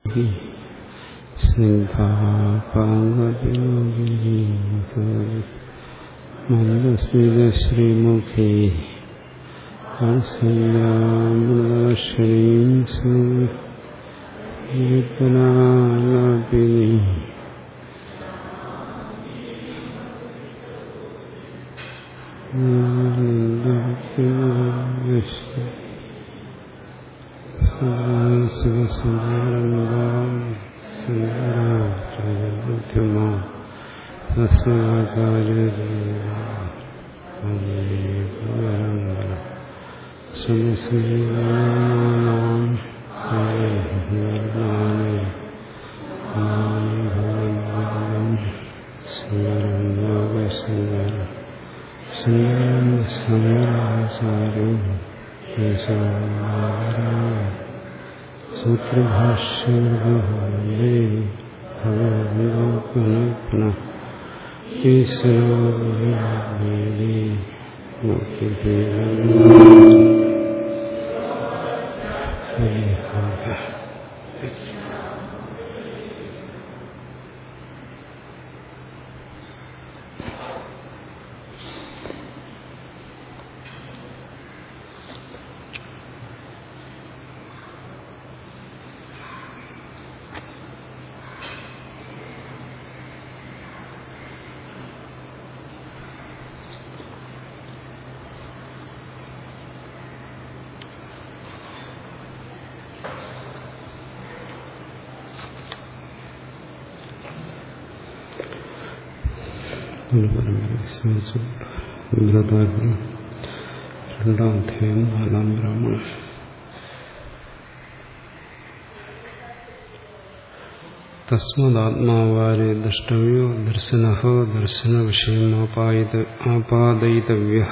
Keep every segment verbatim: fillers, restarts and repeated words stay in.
സ്നിഗ്ധാപാംഗവിലോകിനീ മന്ദസ്മിതശ്രീമുഖേ വാത്സല്യാമൃതവർഷിണീം സുവിപുലാലാപിനീ സൂത്രഭാഷ്യവേ ഭഗവന്തുന ഈശ്വരേ രണ്ടാം അധ്യായം നാലാം ബ്രാഹ്മണം. തസ്മദാത്മാവാരെ ദ്രഷ്ടവ്യോ ദർശനഃ ദർശന വിഷയം ആപാദയിതവ്യഃ.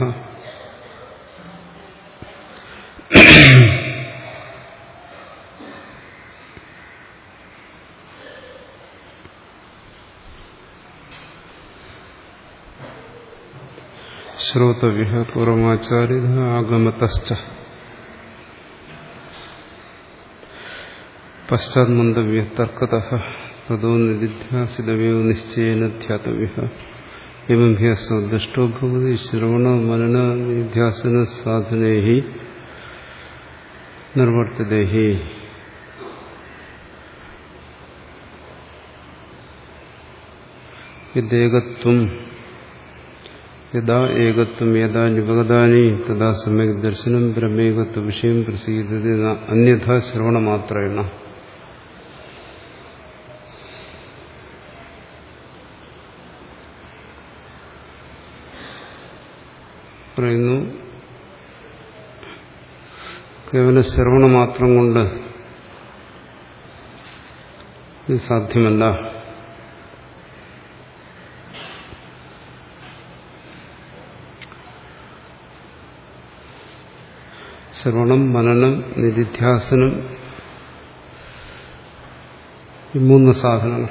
ശ്രോതവ്യഃ പൂർവമാചാര്യഃ ആഗമതശ്ച പശ്ചാത് മന്തവ്യഃ തർക്കതഃ തതോ നിധിധ്യാസിതവ്യോ നിശ്ചയേന ധ്യാതവ്യഃ. എവം ഹി അസോ ദൃഷ്ടോ ഭവതി ശ്രവണ മനന നിധ്യാസന സാധനൈഃ നിർവർത്തിതൈഃ. യദേകത്വം യഥാ ഏകത്വം യഥാ നിപഗതാനി തഥാ സമ്യക് ദർശനം ബ്രഹ്മേകത്വ വിഷയം പ്രസീദതി അന്യഥാ ശ്രവണമാത്രേണ. പറയുന്നു, കേവല ശ്രവണമാത്രം കൊണ്ട് ഇത് സാധ്യമല്ല. ശ്രവണം, മനനം, നിധിധ്യാസനം, ഈ മൂന്ന് സാധനങ്ങൾ.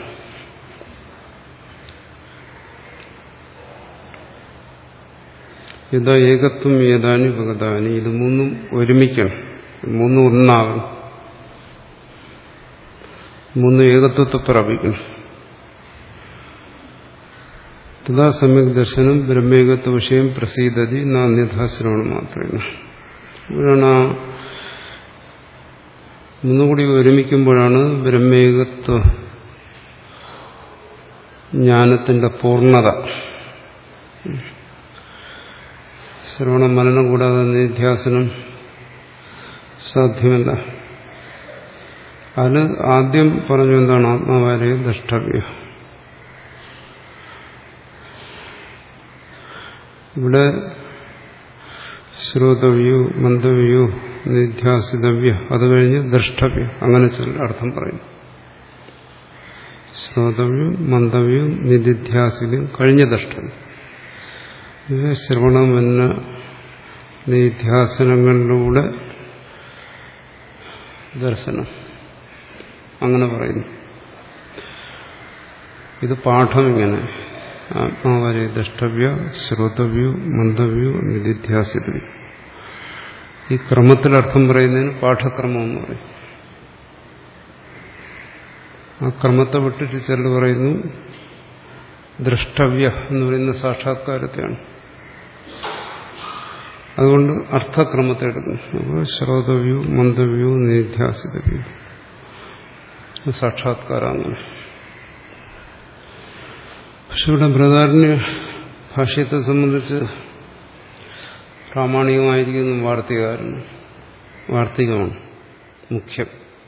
യഥാ ഏകത്വം യഥാനി ഭഗതാനി, ഇത് മൂന്നും ഒരുമിക്കണം, മൂന്നും ഒന്നാകണം, മൂന്ന് ഏകത്വത്തെ പ്രാപിക്കണം. തഥാ സമ്യക് ദർശനം ബ്രഹ്മേകത്വ വിഷയം പ്രസീദതി നാന്യഥാശ്രവണം മാത്രമേ. ഇവിടാണ് ഒന്നുകൂടി ഒരുമിക്കുമ്പോഴാണ് ബ്രഹ്മേകത്വ ജ്ഞാനത്തിന്റെ പൂർണ്ണത. ശ്രവണം മനനം കൂടാതെ നിധ്യാസനം സാധ്യമല്ല. അത് ആദ്യം പറഞ്ഞു എന്താണ്? ആത്മാവാരെ ദ്രഷ്ടവ്യം. ഇവിടെ ശ്രോതവ്യോ മന്തവ്യോ നിധ്യാസിതവ്യ, അത് കഴിഞ്ഞ് ദ്രഷ്ടവ്യം, അങ്ങനെ ചില അർത്ഥം പറയുന്നു. ശ്രോതവ്യം മന്തവ്യം നിധ്യാസിതം കഴിഞ്ഞ ദ്രഷ്ടവ്യം. ഇത് ശ്രവണമെന്ന നിധ്യാസനങ്ങളിലൂടെ ദർശനം, അങ്ങനെ പറയുന്നു. ഇത് പാഠം ഇങ്ങനെ: ആത്മാവരെ ദ്രഷ്ടവ്യ ശ്രോതവ്യോ മന്തവ്യോ നിധിധ്യാസിതവ്യോ. ഈ ക്രമത്തിൽ അർത്ഥം പറയുന്നതിന് പാഠക്രമം എന്ന് പറയും. ആ ക്രമത്തെ വിട്ടിട്ട് ചിലർ പറയുന്നു ദ്രഷ്ടവ്യ എന്ന് പറയുന്ന സാക്ഷാത്കാരത്തെയാണ്. അതുകൊണ്ട് അർത്ഥക്രമത്തെ എടുക്കുന്നു. അപ്പോൾ ശ്രോതവ്യോ മന്ദവ്യോ നിധ്യാസിതവ്യോ സാക്ഷാത്കാരാണ്. പക്ഷെ ഇവിടെ ബൃഹദാരണ്യ ഭാഷ്യത്തെ സംബന്ധിച്ച് പ്രാമാണികമായിരിക്കുന്ന വാർത്തികാരന് വാർത്തികമാണ് മുഖ്യം.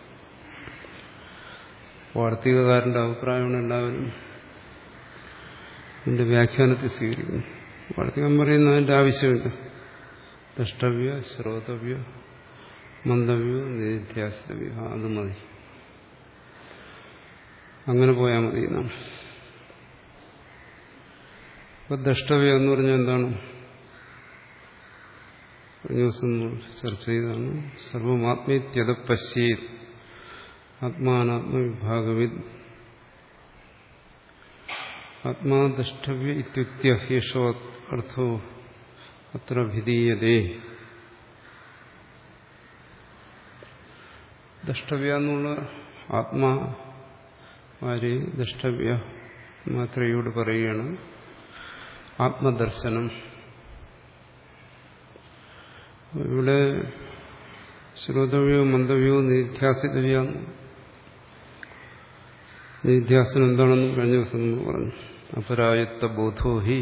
വാർത്തികകാരന്റെ അഭിപ്രായമാണ് എല്ലാവരും ഇതിന്റെ വ്യാഖ്യാനത്തെ സ്വീകരിക്കുന്നു. വാർത്തികം പറയുന്ന അതിന്റെ ആവശ്യമില്ല. ദ്രഷ്ടവ്യ ശ്രോതവ്യ മന്ദവ്യോ നിധ്യാസിതവ്യ അത് മതി, അങ്ങനെ പോയാൽ മതി എന്നാണ്. അപ്പൊ ദ്രഷ്ടവ്യ എന്ന് പറഞ്ഞാൽ എന്താണ്? കഴിഞ്ഞ ദിവസം ചർച്ച ചെയ്താണ്. സർവമാത്മീത്യത പശ്യേത് ആത്മാനാത്മവിഭാഗവിത് ആത്മാ ദ്രഷ്ടവ്യ ഇത്യുക്ത്യ ഹേഷോ അർത്ഥോ അത്ര ഭിധീയതേ. ദ്രഷ്ടവ്യ എന്നുള്ള ആത്മാ ആര് ദ്രഷ്ടവ്യ മാത്രയോട് പറയുകയാണ് ആത്മദർശനം. ഇവിടെ ശ്രോതവ്യോ മന്ദവ്യോ നിധ്യാസിതവ്യ. നിധ്യാസനം എന്താണെന്ന് കഴിഞ്ഞ ദിവസം നമ്മൾ പറഞ്ഞു. അപരായത്വ ബോധോ ഹി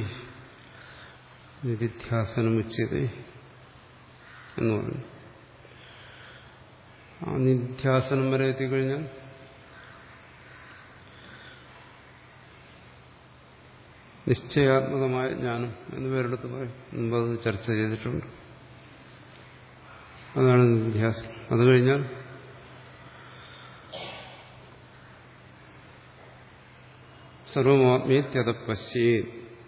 നിധ്യാസനമുച്യതേ എന്ന് പറഞ്ഞു. ആ നിധ്യാസനം വരെ എത്തിക്കഴിഞ്ഞാൽ നിശ്ചയാത്മകമായ ജ്ഞാനം എന്ന് പേരെടുത്ത് പറയും. മുമ്പ് അത് ചർച്ച ചെയ്തിട്ടുണ്ട്. അതാണ് നിധ്യാസനം. അത് കഴിഞ്ഞാൽ സർവമാത്മീത്യത പശ്യേത്.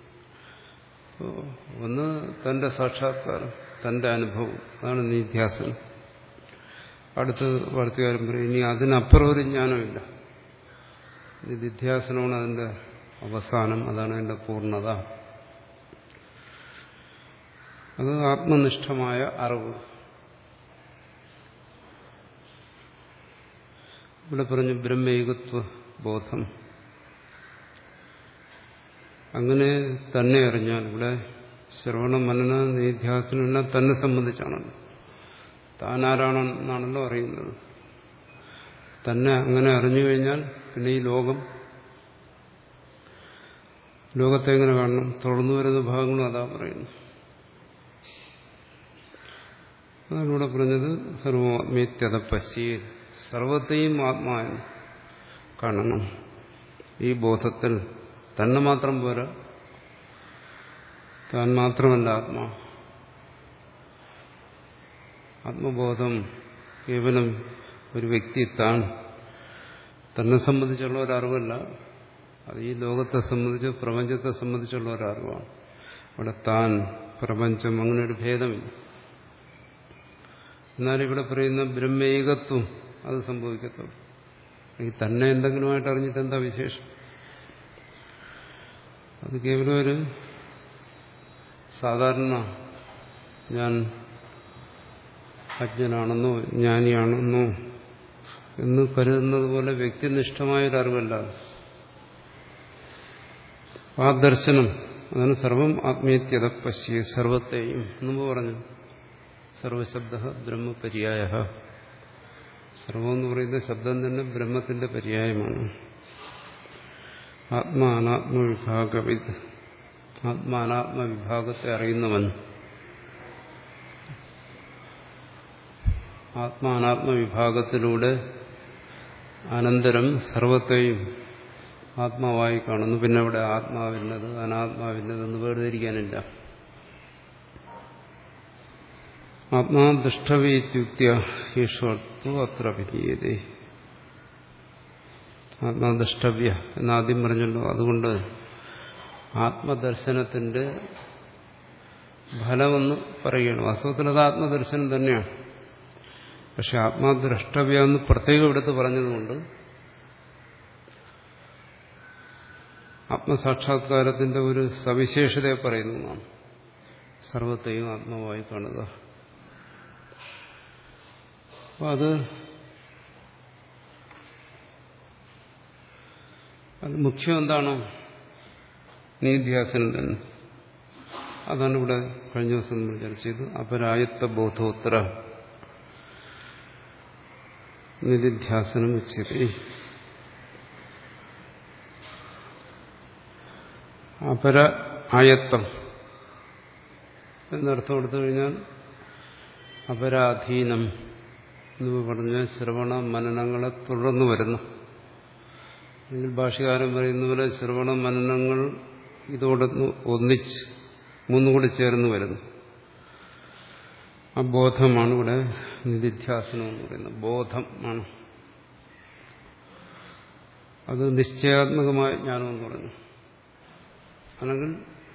ഒന്ന് തന്റെ സാക്ഷാത്കാരം, തന്റെ അനുഭവം, അതാണ് നിധ്യാസനം. അടുത്ത് വാർത്തകാരൻ പറയും ഇനി അതിനപ്പുറം ഒരു ജ്ഞാനമില്ല. നിധ്യാസനമാണ് അതിന്റെ അവസാനം, അതാണ് അതിന്റെ പൂർണ്ണത. അത് ആത്മനിഷ്ഠമായ അറിവ്. ഇവിടെ പറഞ്ഞു ബ്രഹ്മൈകത്വ ബോധം. അങ്ങനെ തന്നെ അറിഞ്ഞാൽ, ഇവിടെ ശ്രവണ മനന നിധ്യാസനം എല്ലാം തന്നെ സംബന്ധിച്ചാണല്ലോ. താനാരാണെന്നാണല്ലോ അറിയുന്നത്. തന്നെ അങ്ങനെ അറിഞ്ഞു കഴിഞ്ഞാൽ പിന്നെ ഈ ലോകം ലോകത്തെ എങ്ങനെ കാണണം? തുടർന്നു വരുന്ന ഭാഗങ്ങളും അതാ പറയുന്നു. അതാണ് ഇവിടെ പറഞ്ഞത് സർവമാത്മീത്യത പശ്യേത്. സർവത്തെയും ആത്മാവിനെ കാണണം. ഈ ബോധത്തിൽ തന്നെ മാത്രം പോരാ, താൻ മാത്രമല്ല ആത്മാ. ആത്മബോധം കേവലം ഒരു വ്യക്തി താൻ തന്നെ സംബന്ധിച്ചുള്ള ഒരറിവല്ല, അത് ഈ ലോകത്തെ സംബന്ധിച്ച് പ്രപഞ്ചത്തെ സംബന്ധിച്ചുള്ള ഒരറിവാണ്. ഇവിടെ താൻ പ്രപഞ്ചം അങ്ങനെ ഒരു ഭേദമില്ല. എന്നാൽ ഇവിടെ പറയുന്ന ബ്രഹ്മൈകത്വം അത് സംഭവിക്കത്തുള്ളൂ. ഈ തന്നെ എന്തെങ്കിലുമായിട്ട് അറിഞ്ഞിട്ട് എന്താ വിശേഷം? അത് കേവലം ഒരു സാധാരണ ഞാൻ അജ്ഞനാണെന്നോ ജ്ഞാനിയാണെന്നോ എന്ന് കരുതുന്നത് പോലെ വ്യക്തിനിഷ്ഠമായൊരറിവല്ല. ആ ദർശനം, അതാണ് സർവം ആത്മീയത്യത പശ്യേ. സർവത്തെയും മുമ്പ് പറഞ്ഞു സർവശബ്ദ ബ്രഹ്മപര്യായ. സർവം എന്ന് പറയുന്ന ശബ്ദം തന്നെ ബ്രഹ്മത്തിന്റെ പര്യായമാണ്. ആത്മാനാത്മവിഭാഗവിത്, ആത്മാനാത്മവിഭാഗത്തെ അറിയുന്നവൻ. ആത്മാനാത്മവിഭാഗത്തിലൂടെ അനന്തരം സർവത്തെയും ആത്മാവായി കാണുന്നു. പിന്നെ അവിടെ ആത്മാവിന്നത് അനാത്മാവിന്നതെന്ന് വേർതിരിക്കാനില്ല. ആത്മാ ദുഷ്ടവീത്യുക്ത്യ ഈശ്വർത്തു അത്ര വിധീയതേ. ആത്മദൃഷ്ടവ്യ എന്നാദ്യം പറഞ്ഞല്ലോ. അതുകൊണ്ട് ആത്മദർശനത്തിന്റെ ഫലമെന്ന് പറയുകയാണ്. വാസ്തവത്തിൽ അത് ആത്മദർശനം തന്നെയാണ്. പക്ഷെ ആത്മദ്രഷ്ടവ്യ എന്ന് പ്രത്യേകം എടുത്ത് പറഞ്ഞതുകൊണ്ട് ആത്മസാക്ഷാത്കാരത്തിന്റെ ഒരു സവിശേഷതയെ പറയുന്നതാണ്. സർവത്തെയും ആത്മാവായി കാണുക. അപ്പോൾ അത് അത് മുഖ്യം എന്താണ്? നിധ്യാസനം തന്നെ. അതാണ് ഇവിടെ കഴിഞ്ഞ ദിവസം നമ്മൾ ചർച്ച ചെയ്തു. അപരായത്വ ബോധോത്തര നിധ്യാസനം ഉച്ചതി. അപര ആയത്വം എന്നർത്ഥം എടുത്തു കഴിഞ്ഞാൽ അപരാധീനം എന്ന് പറഞ്ഞ ശ്രവണ മനനങ്ങളെ തുടർന്നു വരുന്നു. അല്ലെങ്കിൽ ഭാഷ്യകാരൻ പറയുന്ന പോലെ ശ്രവണ മനനങ്ങൾ ഇതോടൊന്ന് ഒന്നിച്ച് മൂന്നും കൂടി ചേർന്ന് വരുന്നു. ആ ബോധമാണ് ഇവിടെ നിധിധ്യാസനം എന്ന് പറയുന്നത്. ബോധം ആണ്. അത് നിശ്ചയാത്മകമായ ജ്ഞാനം എന്ന് പറഞ്ഞു. അല്ലെങ്കിൽ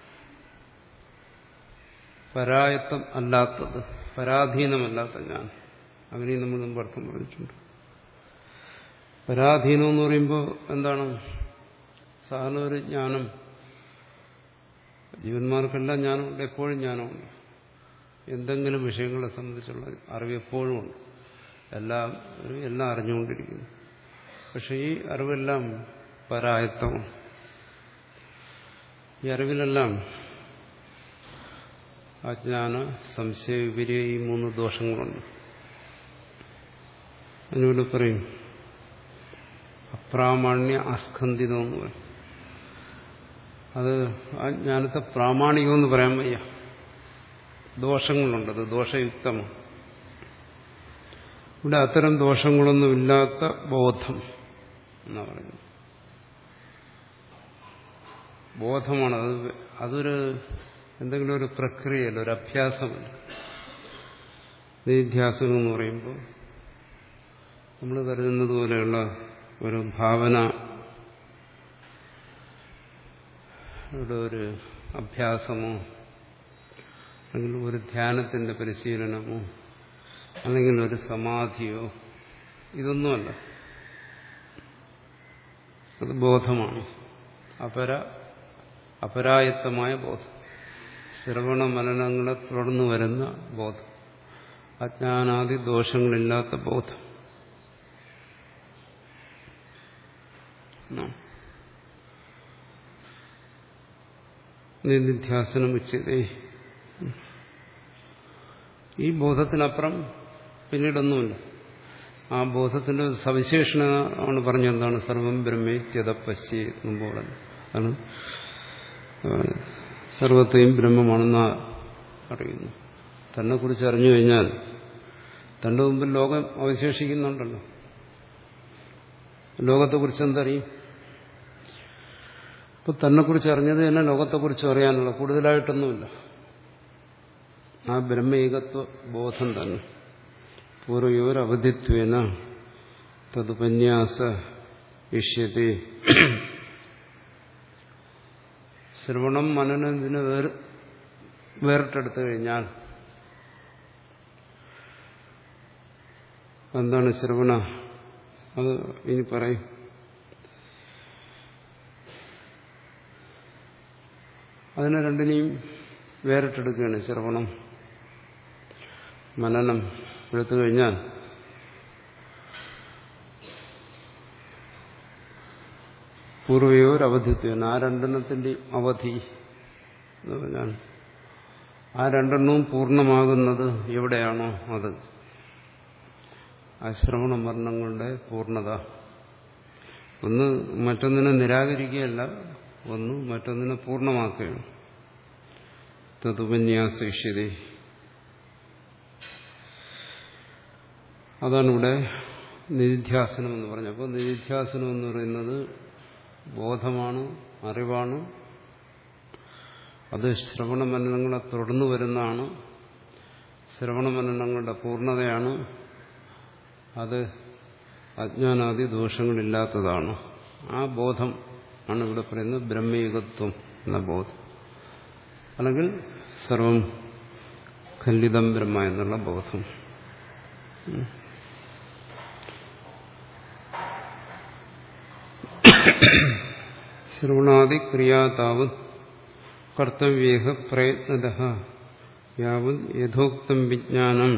പരായത്വം അല്ലാത്തത്, പരാധീനമല്ലാത്ത ജ്ഞാനം. അങ്ങനെയും നമ്മൾ മുമ്പ് അർത്ഥം പറഞ്ഞിട്ടുണ്ട്. പരാധീനം എന്ന് പറയുമ്പോൾ എന്താണ്? സാധാരണ ഒരു ജ്ഞാനം, ജീവന്മാർക്കെല്ലാം ജ്ഞാനമുണ്ട്, എപ്പോഴും ജ്ഞാനമുണ്ട്. എന്തെങ്കിലും വിഷയങ്ങളെ സംബന്ധിച്ചുള്ള അറിവ് എപ്പോഴും ഉണ്ട്. എല്ലാം എല്ലാം അറിഞ്ഞുകൊണ്ടിരിക്കുന്നു. പക്ഷെ ഈ അറിവെല്ലാം പരായത്വമാണ്. ഈ അറിവിലെല്ലാം അജ്ഞാന, സംശയ, വിപര്യ ഈ മൂന്ന് ദോഷങ്ങളുണ്ട്. അതിനോട് പറയും അപ്രാമാണ്യ അസ്കന്ധിതം എന്ന് പറയും. അത് ആ ജ്ഞാനത്തെ പ്രാമാണികമെന്ന് പറയാൻ വയ്യ. ദോഷങ്ങളുണ്ട്, അത് ദോഷയുക്തമാണ്. ഇവിടെ അത്തരം ദോഷങ്ങളൊന്നുമില്ലാത്ത ബോധം എന്നാ പറയുന്നത്. ബോധമാണ് അത്. അതൊരു എന്തെങ്കിലും ഒരു പ്രക്രിയയല്ല, ഒരു അഭ്യാസമല്ല. നിധ്യാസനം എന്ന് പറയുമ്പോൾ നമ്മൾ കരുതുന്നത് പോലെയുള്ള ഒരു ഭാവന, ഒരു അഭ്യാസമോ അല്ലെങ്കിൽ ഒരു ധ്യാനത്തിന്റെ പരിശീലനമോ അല്ലെങ്കിൽ ഒരു സമാധിയോ ഇതൊന്നുമല്ല. അത് ബോധമാണ്. അപര അപരായത്തമായ ബോധം, ശ്രവണ മനനങ്ങളെ തുടർന്നു വരുന്ന ബോധം, അജ്ഞാനാദി ദോഷങ്ങളില്ലാത്ത ബോധം. നിധ്യാസനം ഉച്ചതേ. ഈ ബോധത്തിനപ്പുറം പിന്നീടൊന്നുമില്ല. ആ ബോധത്തിന്റെ സവിശേഷത ആണ് പറഞ്ഞെന്താണ്? സർവം ബ്രഹ്മേത്യത പശ്യേ മുമ്പ് പറഞ്ഞു. അതാണ് സർവത്തെയും ബ്രഹ്മമാണെന്ന് അറിയുന്നു. തന്നെ കുറിച്ച് അറിഞ്ഞു കഴിഞ്ഞാൽ തന്റെ മുമ്പിൽ ലോകം അവശേഷിക്കുന്നുണ്ടല്ലോ. ലോകത്തെക്കുറിച്ച് എന്തറിയും? ഇപ്പൊ തന്നെക്കുറിച്ച് അറിഞ്ഞത് തന്നെ ലോകത്തെക്കുറിച്ച് അറിയാനുള്ള കൂടുതലായിട്ടൊന്നുമില്ല. ആ ബ്രഹ്മേകത്വ ബോധം തന്നെ പൂർവയോരവധിത്വേന തതുപന്യാസ ഇഷ്യത്തെ. ശ്രവണം മനനത്തിന് വേർ വേറിട്ടെടുത്തു കഴിഞ്ഞാൽ എന്താണ് ശ്രവണ? അത് ഇനി പറയും. അതിനെ രണ്ടിനെയും വേറിട്ടെടുക്കുകയാണ്. ശ്രവണം മനനം എടുത്തു കഴിഞ്ഞാൽ പൂർവയോരവധിത്വം, ആ രണ്ടെണ്ണത്തിന്റെയും അവധി എന്ന് പറഞ്ഞാൽ ആ രണ്ടെണ്ണവും പൂർണ്ണമാകുന്നത് എവിടെയാണോ അത് ആ ശ്രവണ മരണങ്ങളുടെ പൂർണ്ണത. ഒന്ന് മറ്റൊന്നിനെ നിരാകരിക്കുകയല്ല, ഒന്ന് മറ്റൊന്നിനെ പൂർണ്ണമാക്കുകയാണ്. തതുപന്യാസയിഷ്യതേ. അതാണ് ഇവിടെ നിധിധ്യാസനം എന്ന് പറഞ്ഞത്. അപ്പോൾ നിധിധ്യാസനം എന്ന് പറയുന്നത് ബോധമാണ്, അറിവാണ്. അത് ശ്രവണ മനനങ്ങളെ തുടർന്നു വരുന്നതാണ്. ശ്രവണ മനനങ്ങളുടെ പൂർണ്ണതയാണ്. അത് അജ്ഞാനാദി ദോഷങ്ങളില്ലാത്തതാണ്. ആ ബോധം ആണ് ഇവിടെ പറയുന്നത് ബ്രഹ്മയുഗത്വം എന്ന ബോധം, അല്ലെങ്കിൽ സർവം ഖണ്ഡിതം ബ്രഹ്മ എന്നുള്ള ബോധം. ശ്രവണാദി ക്രിയാതാവത് കർത്തവ്യേഹ പ്രയത്നതഃ യാവത് യഥോക്തം വിജ്ഞാനം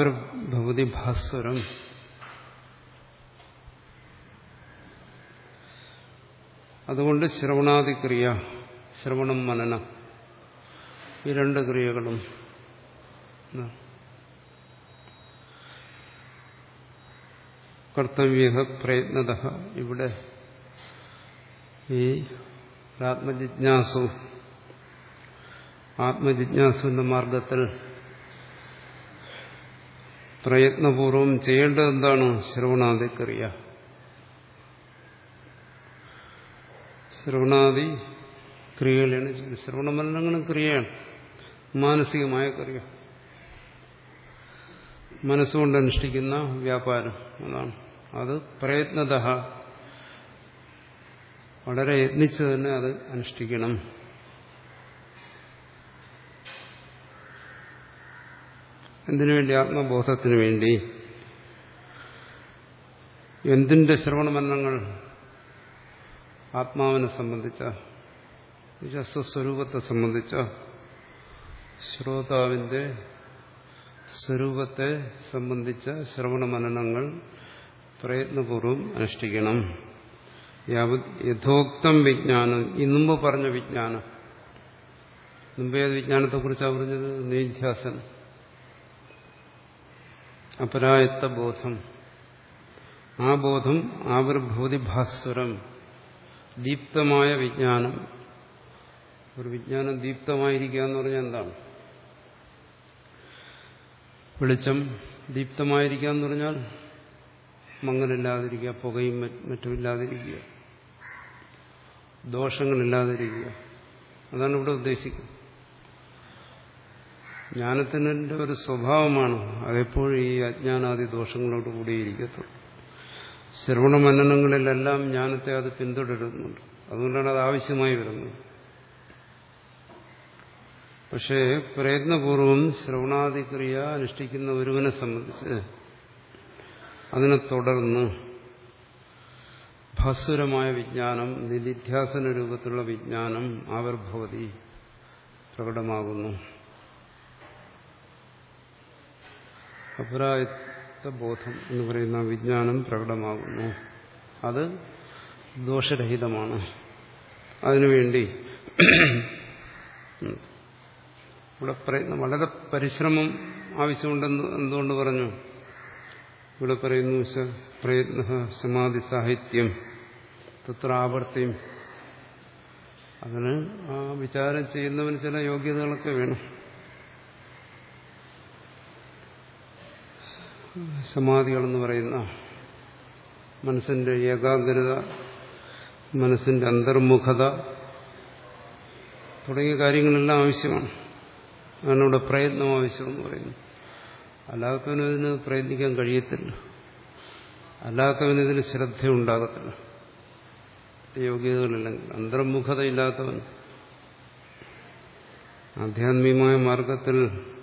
ആവിർഭവതി ഭാസ്വരം. അതുകൊണ്ട് ശ്രവണാദിക്രിയ, ശ്രവണം മനനം, ഈ രണ്ട് ക്രിയകളും കർത്തവ്യ പ്രയത്നത. ഇവിടെ ഈ ആത്മജിജ്ഞാസു ആത്മജിജ്ഞാസുവിന്റെ മാർഗത്തിൽ പ്രയത്നപൂർവം ചെയ്യേണ്ടത് എന്താണ്? ശ്രവണാദിക്രിയ. ശ്രവണാദി ക്രിയകളാണ്. ശ്രവണമനനങ്ങളും ക്രിയയാണ്, മാനസികമായ ക്രിയ, മനസ്സുകൊണ്ട് അനുഷ്ഠിക്കുന്ന വ്യാപാരം. അതാണ് അത് പ്രയത്നത. വളരെ യത്നിച്ച് തന്നെ അത് അനുഷ്ഠിക്കണം. എന്തിനു വേണ്ടി? ആത്മബോധത്തിനു വേണ്ടി. എന്തിന്റെ ശ്രവണമനനങ്ങൾ? ആത്മാവിനെ സംബന്ധിച്ച, സ്വസ്വരൂപത്തെ സംബന്ധിച്ച, ശ്രോതാവിന്റെ സ്വരൂപത്തെ സംബന്ധിച്ച ശ്രവണമനനങ്ങൾ പ്രയത്നപൂർവ്വം അനുഷ്ഠിക്കണം. യഥോക്തം വിജ്ഞാനം, ഈ മുമ്പ് പറഞ്ഞ വിജ്ഞാനം. മുമ്പേ വിജ്ഞാനത്തെക്കുറിച്ചാണ് പറഞ്ഞത്. നിധ്യാസൻ, അപരായത്ത ബോധം. ആ ബോധം ആവിർഭൂതി ഭാസ്വരം, ദീപ്തമായ വിജ്ഞാനം. ഒരു വിജ്ഞാനം ദീപ്തമായിരിക്കുക എന്ന് പറഞ്ഞാൽ എന്താണ്? വെളിച്ചം ദീപ്തമായിരിക്കുക എന്ന് പറഞ്ഞാൽ മങ്ങലില്ലാതിരിക്കുക, പുകയും മറ്റുമില്ലാതിരിക്കുക, ദോഷങ്ങളില്ലാതിരിക്കുക. അതാണ് ഇവിടെ ഉദ്ദേശിക്കുന്നത്. ജ്ഞാനത്തിൻ്റെ ഒരു സ്വഭാവമാണ് അതെപ്പോഴും ഈ അജ്ഞാനാദി ദോഷങ്ങളോട് കൂടിയിരിക്കത്തുള്ളൂ. ശ്രവണമനനങ്ങളിലെല്ലാം ജ്ഞാനത്തെ അത് പിന്തുടരുന്നുണ്ട്. അതുകൊണ്ടാണ് അത് ആവശ്യമായി വരുന്നത്. പക്ഷേ പ്രയത്നപൂർവം ശ്രവണാദിക്രിയ അനുഷ്ഠിക്കുന്ന ഒരുവനെ സംബന്ധിച്ച് അതിനെ തുടർന്ന് ഭാസുരമായ വിജ്ഞാനം, നിധിധ്യാസന രൂപത്തിലുള്ള വിജ്ഞാനം ആവിർഭവതി, പ്രകടമാകുന്നു. അപരായത്ത ബോധം എന്ന് പറയുന്ന വിജ്ഞാനം പ്രകടമാകുന്നു. അത് ദോഷരഹിതമാണ്. അതിനുവേണ്ടി ഇവിടെ പ്രയത്നം, വളരെ പരിശ്രമം ആവശ്യമുണ്ടെന്ന് എന്തുകൊണ്ട് പറഞ്ഞു? ഇവിടെ പറയുന്നു പ്രയത്ന സമാധി സാഹിത്യം തത്ര ആവർത്തിയും. അതിന് ആ വിചാരം ചെയ്യുന്നവന് ചില യോഗ്യതകളൊക്കെ വേണം. സമാധികളെന്ന് പറയുന്ന മനസ്സിന്റെ ഏകാഗ്രത, മനസ്സിന്റെ അന്തർമുഖത തുടങ്ങിയ കാര്യങ്ങളെല്ലാം ആവശ്യമാണ്. അതാണ് ഇവിടെ പ്രയത്നം ആവശ്യമെന്ന് പറയുന്നു. അല്ലാത്തവന് ഇതിന് പ്രയത്നിക്കാൻ കഴിയത്തില്ല. അല്ലാത്തവന് ഇതിന് ശ്രദ്ധയുണ്ടാകത്തില്ല. യോഗ്യതകളില്ലെങ്കിൽ, അന്തർമുഖതയില്ലാത്തവൻ ആധ്യാത്മികമായ മാർഗത്തിൽ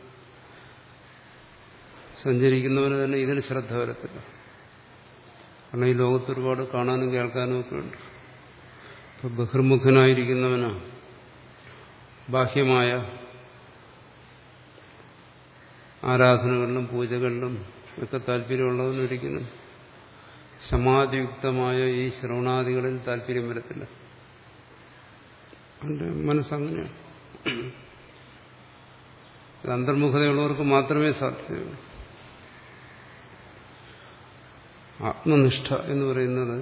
സഞ്ചരിക്കുന്നവന് തന്നെ ഇതിന് ശ്രദ്ധ വരത്തില്ല. കാരണം ഈ ലോകത്ത് ഒരുപാട് കാണാനും കേൾക്കാനും ഒക്കെ ഉണ്ട്. ഇപ്പൊ ബഹിർമുഖനായിരിക്കുന്നവന് ബാഹ്യമായ ആരാധനകളിലും പൂജകളിലും ഒക്കെ താല്പര്യമുള്ളവനൊരിക്കലും സമാധിയുക്തമായ ഈ ശ്രവണാദികളിൽ താല്പര്യം വരത്തില്ല. അവന്റെ മനസ്സങ്ങനെയാണ്. അന്തർമുഖതയുള്ളവർക്ക് മാത്രമേ സാധ്യതയുള്ളൂ. ആത്മനിഷ്ഠ എന്ന് പറയുന്നത്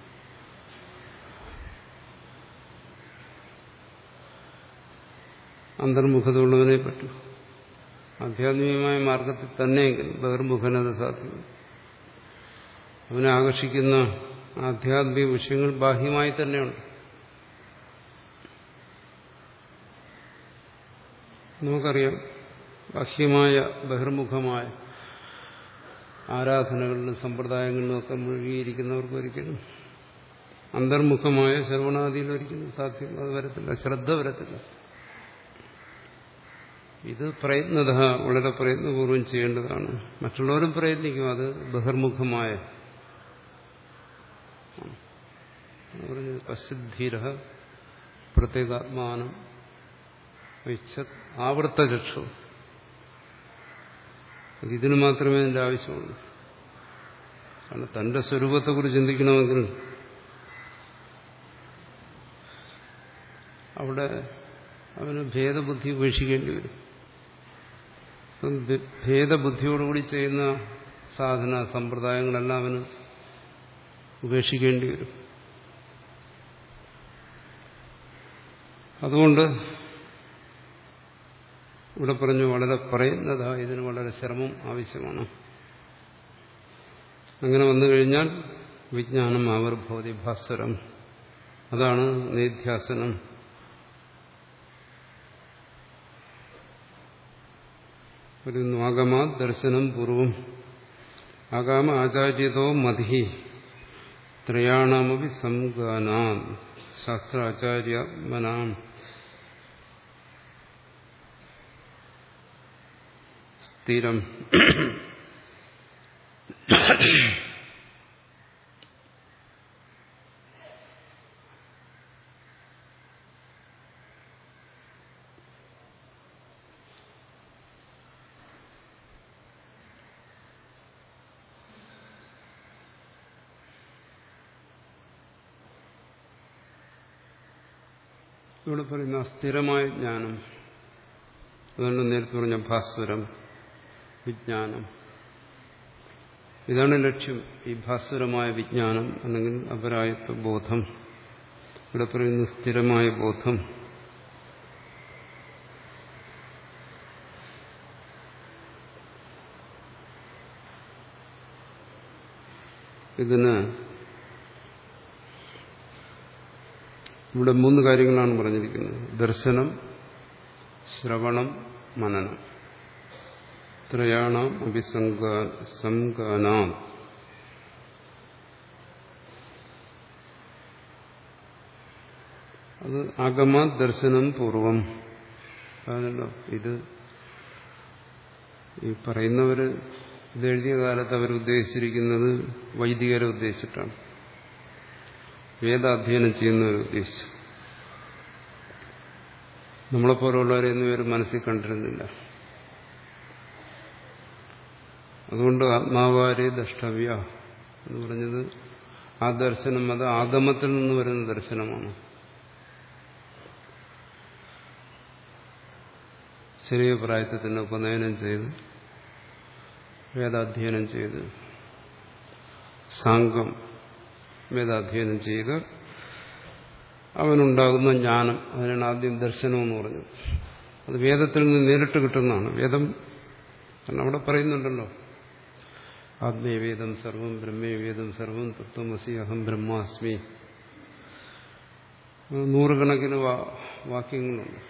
അന്തർമുഖത ഉള്ളവനെ പറ്റൂ. ആധ്യാത്മികമായ മാർഗത്തിൽ തന്നെയെങ്കിൽ ബഹിർമുഖനത് സാധ്യമാണ്. അവനെ ആകർഷിക്കുന്ന ആധ്യാത്മിക വിഷയങ്ങൾ ബാഹ്യമായി തന്നെയുണ്ട്. നമുക്കറിയാം, ബാഹ്യമായ ബഹിർമുഖമായ ആരാധനകളിലും സമ്പ്രദായങ്ങളിലും ഒക്കെ മുഴുകിയിരിക്കുന്നവർക്ക് ഒരിക്കലും അന്തർമുഖമായ ശ്രവണാദിയിൽ ഒരിക്കലും സാധ്യം അത് വരത്തില്ല, ശ്രദ്ധ വരത്തില്ല. ഇത് പ്രയത്നത വളരെ പ്രയത്നപൂർവ്വം ചെയ്യേണ്ടതാണ്. മറ്റുള്ളവരും പ്രയത്നിക്കും. അത് ബഹിർമുഖമായ പശ്ചിദ്ധീര പ്രത്യേകാത്മാനം ആവർത്തചക്ഷു. ഇതിന് മാത്രമേ അതിൻ്റെ ആവശ്യമുള്ളൂ. കാരണം തന്റെ സ്വരൂപത്തെക്കുറിച്ച് ചിന്തിക്കണമെങ്കിൽ അവിടെ അവന് ഭേദബുദ്ധി ഉപേക്ഷിക്കേണ്ടി വരും. ഭേദബുദ്ധിയോടുകൂടി ചെയ്യുന്ന സാധന സമ്പ്രദായങ്ങളെല്ലാം അവന് ഉപേക്ഷിക്കേണ്ടി വരും. അതുകൊണ്ട് ഇവിടെ പറഞ്ഞു വളരെ പറയുന്നതാ ഇതിന് വളരെ ശ്രമം ആവശ്യമാണ്. അങ്ങനെ വന്നു കഴിഞ്ഞാൽ വിജ്ഞാനം ആവിർഭവതി ഭാസ്വരം, അതാണ് നിധ്യാസനം. ഒരു ആഗമാ ദർശനം പൂർവം ആഗാമ ആചാര്യതോ മതി ത്രയാണമപി സംഗാനാം ശാസ്ത്രാചാര്യമനാം സ്ഥിരം. ഇവിടെ പറയുന്ന സ്ഥിരമായ ജ്ഞാനം, അതുകൊണ്ട് നേരത്തെ പറഞ്ഞ ഭാസ്വരം വിജ്ഞാനം, ഇതാണ് ലക്ഷ്യം. ഈ ഭാസ്വരമായ വിജ്ഞാനം അല്ലെങ്കിൽ അപരായത്വ ബോധം. ഇവിടെ പറയുന്ന സ്ഥിരമായ ബോധം. ഇതിന് ഇവിടെ മൂന്ന് കാര്യങ്ങളാണ് പറഞ്ഞിരിക്കുന്നത്: ദർശനം, ശ്രവണം, മനനം. ത്രയാണാം അഭിസംഗാനാം. അത് ആഗമ ദർശനം പൂർവം. അതല്ലോ ഇത് ഈ പറയുന്നവര് ഇതെഴുതിയ കാലത്ത് അവരുദ്ദേശിച്ചിരിക്കുന്നത് വൈദികരെ ഉദ്ദേശിച്ചിട്ടാണ്, വേദാധ്യയനം ചെയ്യുന്നവരെ ഉദ്ദേശിച്ചു. നമ്മളെപ്പോലുള്ളവരെയൊന്നും ഇവർ മനസ്സിൽ കണ്ടിരുന്നില്ല. അതുകൊണ്ട് ആത്മാവാരെ ദ്രഷ്ടവ്യ എന്ന് പറഞ്ഞത് ആ ദർശനം അത് ആഗമത്തിൽ നിന്ന് വരുന്ന ദർശനമാണ്. ചെറിയ പ്രായത്തിൽ തന്നെ ഉപനയനം ചെയ്ത് വേദാധ്യയനം ചെയ്ത് സാംഗം വേദാധ്യയനം ചെയ്ത് അവനുണ്ടാകുന്ന ജ്ഞാനം, അതിനാണ് ആദ്യം ദർശനം എന്ന് പറഞ്ഞത്. അത് വേദത്തിൽ നിന്ന് നേരിട്ട് കിട്ടുന്നതാണ്. വേദം കാരണം അവിടെ പറയുന്നുണ്ടല്ലോ, ആത്മേവേദം സർവം ബ്രഹ്മേവേദം സർവം തത്വമസി അഹം ബ്രഹ്മാസ്മി. നൂറുകണക്കിന് വാക്യങ്ങളുണ്ട്.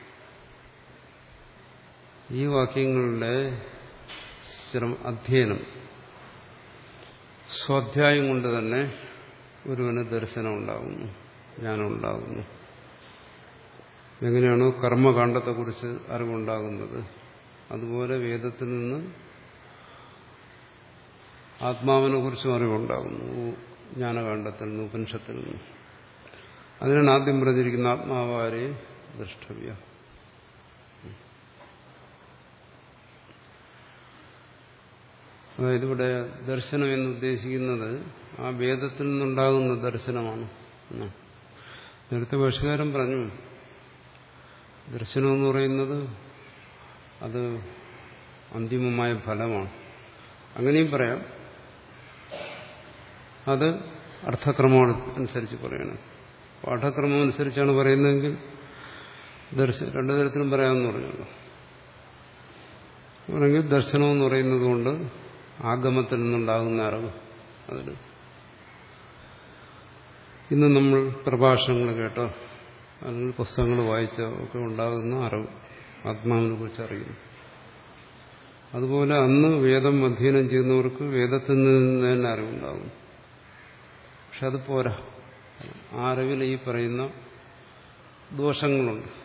ഈ വാക്യങ്ങളുടെ അധ്യയനം സ്വാധ്യായം കൊണ്ട് തന്നെ ഒരുവന് ദർശനം ഉണ്ടാകുന്നു, ജ്ഞാനം ഉണ്ടാകുന്നു. എങ്ങനെയാണോ കർമ്മകാണ്ഡത്തെക്കുറിച്ച് അറിവുണ്ടാകുന്നത്, അതുപോലെ വേദത്തിൽ നിന്ന് ആത്മാവിനെ കുറിച്ചും അറിവുണ്ടാകുന്നു, ജ്ഞാനകാണ്ഡത്തിൽ നിന്ന്, ഉപനിഷത്തിൽ നിന്ന്. അതിനാണ് ആദ്യം പറഞ്ഞിരിക്കുന്ന ആത്മാവാരെ ദ്രഷ്ടവ്യ. അതായത് ഇവിടെ ദർശനം എന്നുദ്ദേശിക്കുന്നത് ആ വേദത്തിൽ നിന്നുണ്ടാകുന്ന ദർശനമാണ്. നേരത്തെ ഭാഷ്യകാരൻ പറഞ്ഞു, ദർശനം എന്ന് പറയുന്നത് അത് അന്തിമമായ ഫലമാണ്. അങ്ങനെയും പറയാം. അത് അർത്ഥക്രമം അനുസരിച്ച് പറയണം. പാഠക്രമം അനുസരിച്ചാണ് പറയുന്നതെങ്കിൽ ദർശനം രണ്ടു തരത്തിലും പറയാമെന്ന് പറഞ്ഞല്ലോ. അല്ലെങ്കിൽ ദർശനം എന്ന് പറയുന്നത് കൊണ്ട് ആഗമത്തിൽ നിന്നുണ്ടാകുന്ന അറിവ്. അതിൽ ഇന്ന് നമ്മൾ പ്രഭാഷണങ്ങൾ കേട്ടോ അല്ലെങ്കിൽ പുസ്തകങ്ങൾ വായിച്ചോ ഒക്കെ ഉണ്ടാകുന്ന അറിവ്, ആത്മാവിനെ കുറിച്ച് അറിയുന്നു. അതുപോലെ അന്ന് വേദം അധ്യയനം ചെയ്യുന്നവർക്ക് വേദത്തിൽ നിന്ന് തന്നെ അറിവുണ്ടാകും. പക്ഷെ അത് പോരാ. ആ അറിവിൽ ഈ പറയുന്ന ദോഷങ്ങളുണ്ട്.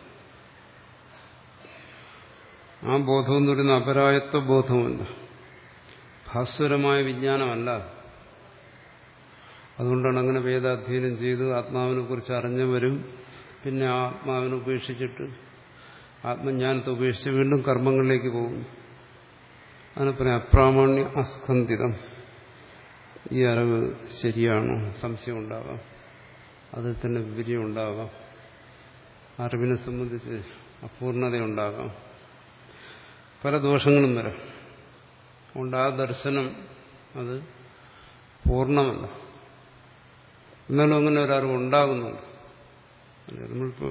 ആ ബോധം എന്ന് പറയുന്ന അപരായത്വ ബോധമല്ല, ഭാസ്വരമായ വിജ്ഞാനമല്ല. അതുകൊണ്ടാണ് അങ്ങനെ വേദാധ്യയനം ചെയ്ത് ആത്മാവിനെ കുറിച്ച് അറിഞ്ഞവരും പിന്നെ ആ ആത്മാവിനെ ഉപേക്ഷിച്ചിട്ട് ആത്മജ്ഞാനത്തെ ഉപേക്ഷിച്ച് വീണ്ടും കർമ്മങ്ങളിലേക്ക് പോകും. അതിനെ പറയാം അപ്രാമാണ്യ അസ്കന്ധിതം. ഈ അറിവ് ശരിയാണോ? സംശയം ഉണ്ടാകാം, അതിൽ തന്നെ വിപര്യം ഉണ്ടാകാം. അറിവിനെ സംബന്ധിച്ച് അപൂർണതയുണ്ടാകാം, പല ദോഷങ്ങളും വരാം. അതുകൊണ്ട് ആ ദർശനം അത് പൂർണ്ണമല്ല. എന്നാലും അങ്ങനെ ഒരറിവ് ഉണ്ടാകുന്നുണ്ട്. നമ്മളിപ്പോൾ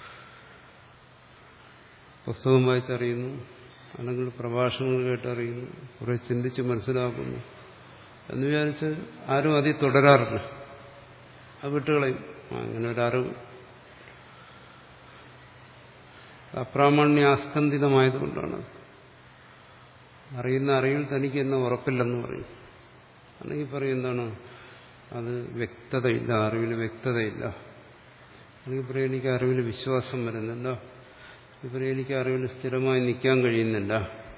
പുസ്തകം വായിച്ചറിയുന്നു, അല്ലെങ്കിൽ പ്രഭാഷണങ്ങൾ കേട്ടറിയുന്നു, കുറെ ചിന്തിച്ച് മനസ്സിലാക്കുന്നു എന്ന് വിചാരിച്ച് ആരും അതിൽ തുടരാറില്ല. അത് വിട്ടുകളയും. അങ്ങനെ ഒരറിവ് അപ്രാമാണ്യാസ്കന്ധിതമായതുകൊണ്ടാണ്. അറിയുന്ന അറിവിൽ തനിക്ക് എന്നെ ഉറപ്പില്ലെന്ന് പറയും. അല്ലെങ്കിൽ പറയും എന്താണ്, അത് വ്യക്തതയില്ല, അറിവിൽ വ്യക്തതയില്ല. അല്ലെങ്കിൽ പറയും എനിക്ക് അറിവിൽ വിശ്വാസം വരുന്നില്ല, ഇവരെ എനിക്ക് അറിവിൽ സ്ഥിരമായി നിൽക്കാൻ കഴിയുന്നില്ല.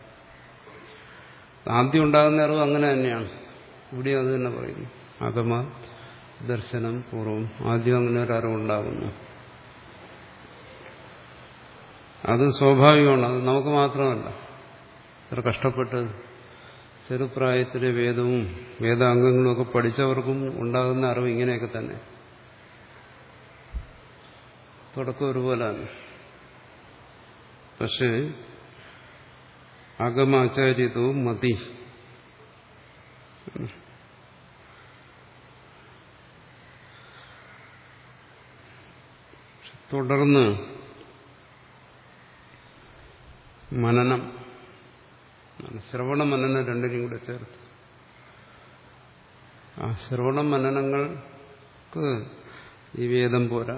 ആദ്യം ഉണ്ടാകുന്ന അറിവ് അങ്ങനെ തന്നെയാണ്. ഇവിടെ അത് തന്നെ പറയുന്നു. ആഗമ ദർശനം പൂർവം ആദ്യം അങ്ങനെ ഒരു അറിവുണ്ടാകുന്നു. അത് സ്വാഭാവികമാണ്. അത് നമുക്ക് മാത്രമല്ല. ഇത്ര കഷ്ടപ്പെട്ട് ചെറുപ്രായത്തിലെ വേദവും വേദാംഗങ്ങളും ഒക്കെ പഠിച്ചവർക്കും ഉണ്ടാകുന്ന അറിവ് ഇങ്ങനെയൊക്കെ തന്നെ. തുടക്കം ഒരുപോലാണ്. പക്ഷേ ആഗമാചാര്യത്വവും മതി. തുടർന്ന് മനനം, ശ്രവണ മനനം രണ്ടിനും കൂടെ ചേർത്ത്. ആ ശ്രവണ മനനങ്ങൾക്ക് ഈ വേദം പോരാ.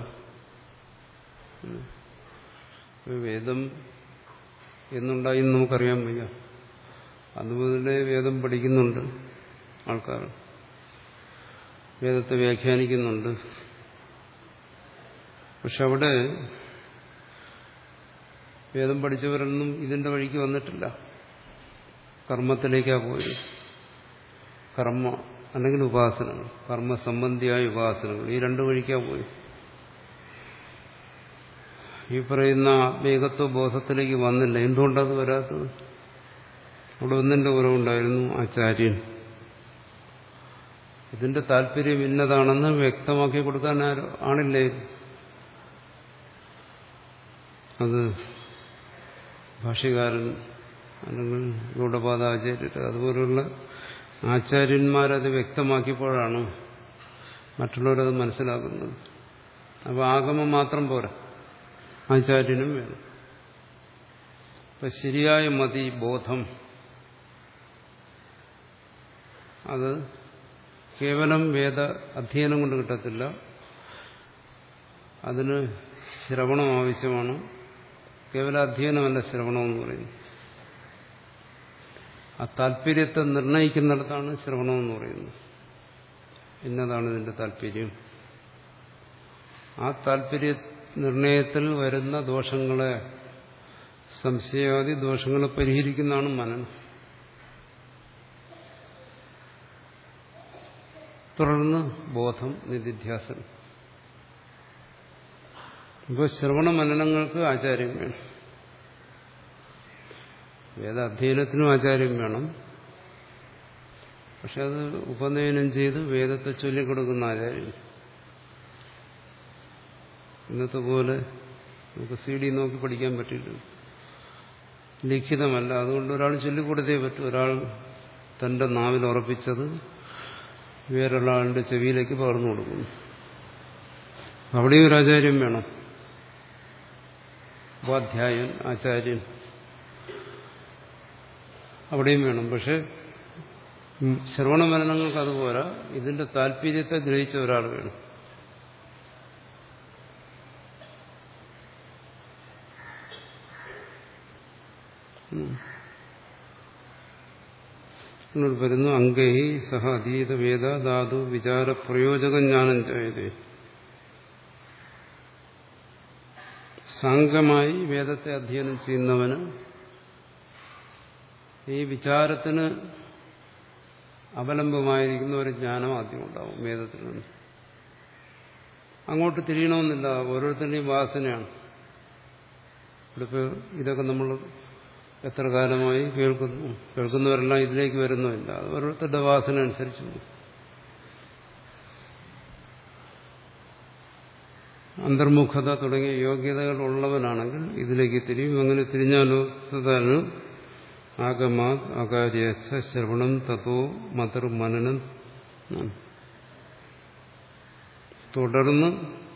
വേദം എന്നുണ്ടായി നമുക്കറിയാൻ വയ്യ. അതുമുതലേ വേദം പഠിക്കുന്നുണ്ട് ആൾക്കാർ, വേദത്തെ വ്യാഖ്യാനിക്കുന്നുണ്ട്. പക്ഷെ അവിടെ വേദം പഠിച്ചവരൊന്നും ഇതിന്റെ വഴിക്ക് വന്നിട്ടില്ല. കർമ്മത്തിലേക്കാ പോയി. കർമ്മ അല്ലെങ്കിൽ ഉപാസനകൾ, കർമ്മസംബന്ധിയായ ഉപാസനകൾ, ഈ രണ്ടു വഴിക്കാ പോയി. ഈ പറയുന്ന ആത്മീകത്വ ബോധത്തിലേക്ക് വന്നില്ല. എന്തുകൊണ്ടത് വരാത്തത്? അവിടെ ഒന്നിന്റെ കുറവുണ്ടായിരുന്നു, ആചാര്യൻ. ഇതിന്റെ താല്പര്യം ഇന്നതാണെന്ന് വ്യക്തമാക്കി കൊടുക്കാൻ ആണില്ലേ? അത് ഭാഷ്യകാരൻ അല്ലെങ്കിൽ ഗൗഡപാദാചാര്യർ അതുപോലുള്ള ആചാര്യന്മാരത് വ്യക്തമാക്കിയപ്പോഴാണ് മറ്റുള്ളവരത് മനസ്സിലാക്കുന്നത്. അപ്പോൾ ആഗമം മാത്രം പോരാ, ആചാര്യനും വേണം. ഇപ്പം ശരിയായ മതി ബോധം, അത് കേവലം വേദ അധ്യയനം കൊണ്ട് കിട്ടത്തില്ല. അതിന് ശ്രവണം ആവശ്യമാണ്. കേവല അധ്യയനമല്ല ശ്രവണമെന്ന് പറയുന്നത്. ആ താല്പര്യത്തെ നിർണയിക്കുന്നിടത്താണ് ശ്രവണമെന്ന് പറയുന്നത്. ഇന്നതാണ് ഇതിന്റെ താല്പര്യം. ആ താല്പര്യ നിർണയത്തിൽ വരുന്ന ദോഷങ്ങളെ, സംശയാദി ദോഷങ്ങളെ പരിഹരിക്കുന്നതാണ് മനനം. തുടർന്ന് ബോധം, നിധിധ്യാസനം. ഇപ്പോൾ ശ്രവണ മനനങ്ങൾക്ക് ആചാര്യം വേണം. വേദ അധ്യയനത്തിനും ആചാര്യം വേണം. പക്ഷെ അത് ഉപനയനം ചെയ്ത് വേദത്തെ ചൊല്ലിക്കൊടുക്കുന്ന ആചാര്യം. ഇന്നത്തെ പോലെ നമുക്ക് സി ഡി നോക്കി പഠിക്കാൻ പറ്റില്ല, ലിഖിതമല്ല. അതുകൊണ്ട് ഒരാൾ ചൊല്ലിക്കൊടുത്തേ പറ്റൂ. ഒരാൾ തന്റെ നാവിൽ ഉറപ്പിച്ചത് വേറൊരാളുടെ ചെവിയിലേക്ക് പകർന്നു കൊടുക്കുന്നു. അവിടെയും ഒരു ആചാര്യം വേണം. ഉപാധ്യായൻ, ആചാര്യൻ അവിടെയും വേണം. പക്ഷെ ശ്രവണ മനനങ്ങൾക്ക് അതുപോലെ ഇതിന്റെ താല്പര്യത്തെ ഗ്രഹിച്ച ഒരാൾ വേണം. വരുന്നു അംഗൈ സഹ അതീത വേദ ധാതു വിചാര പ്രയോജക ജ്ഞാനം ചെയ്തേ. സാംഗമായി വേദത്തെ അധ്യയനം ചെയ്യുന്നവന് ഈ വിചാരത്തിന് അവലംബമായിരിക്കുന്ന ഒരു ജ്ഞാനം ആദ്യം ഉണ്ടാവും വേദത്തിൽ നിന്ന്. അങ്ങോട്ട് തിരിയണമെന്നില്ല, ഓരോരുത്തരുടെയും വാസനയാണ്. ഇവിടെ ഇതൊക്കെ നമ്മൾ എത്ര കാലമായി കേൾക്കുന്നു, കേൾക്കുന്നവരെല്ലാം ഇതിലേക്ക് വരുന്നുമില്ല. അത് ഓരോരുത്തരുടെ വാസന അനുസരിച്ച് അന്തർമുഖത തുടങ്ങിയ യോഗ്യതകൾ ഉള്ളവനാണെങ്കിൽ ഇതിലേക്ക് തിരിയും. അങ്ങനെ തിരിഞ്ഞാലോ തഥാനു ആഗമാത് അകാര്യച്ച ശ്രവണം തതോ മതർ മനനം. തുടർന്ന്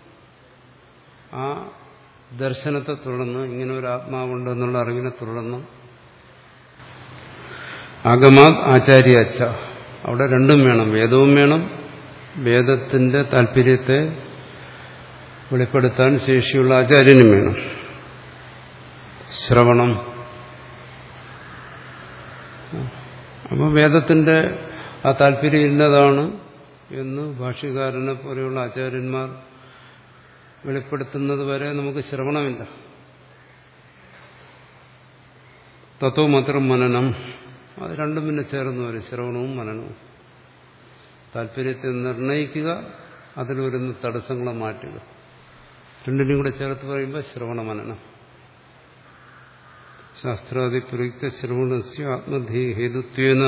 ആ ദർശനത്തെ തുടർന്ന് ഇങ്ങനെ ഒരു ആത്മാവുണ്ടെന്നുള്ള അറിവിനെ തുടർന്ന് ആഗമാത് ആചാര്യ അച്ഛ, അവിടെ രണ്ടും വേണം, വേദവും വേണം, വേദത്തിന്റെ താല്പര്യത്തെ വെളിപ്പെടുത്താൻ ശേഷിയുള്ള ആചാര്യനും വേണം. ശ്രവണം, അപ്പോൾ വേദത്തിന്റെ ആ താല്പര്യം ഇന്നതാണ് എന്ന് ഭാഷ്യകാരനെ പോലെയുള്ള ആചാര്യന്മാർ വെളിപ്പെടുത്തുന്നത് വരെ നമുക്ക് ശ്രവണമില്ല. തത്വ മാത്രം മനനം, അത് രണ്ടും പിന്നെ ചേർന്ന് വരും, ശ്രവണവും മനനവും. താല്പര്യത്തെ നിർണയിക്കുക, അതിൽ വരുന്ന തടസ്സങ്ങളെ മാറ്റുക, രണ്ടിനും കൂടെ ചേർത്ത് പറയുമ്പോൾ ശ്രവണ മനനം. ശാസ്ത്രാദിപ്രയുക്ത ശ്രവണസ്യ ആത്മധീ ഹേതുത്വേന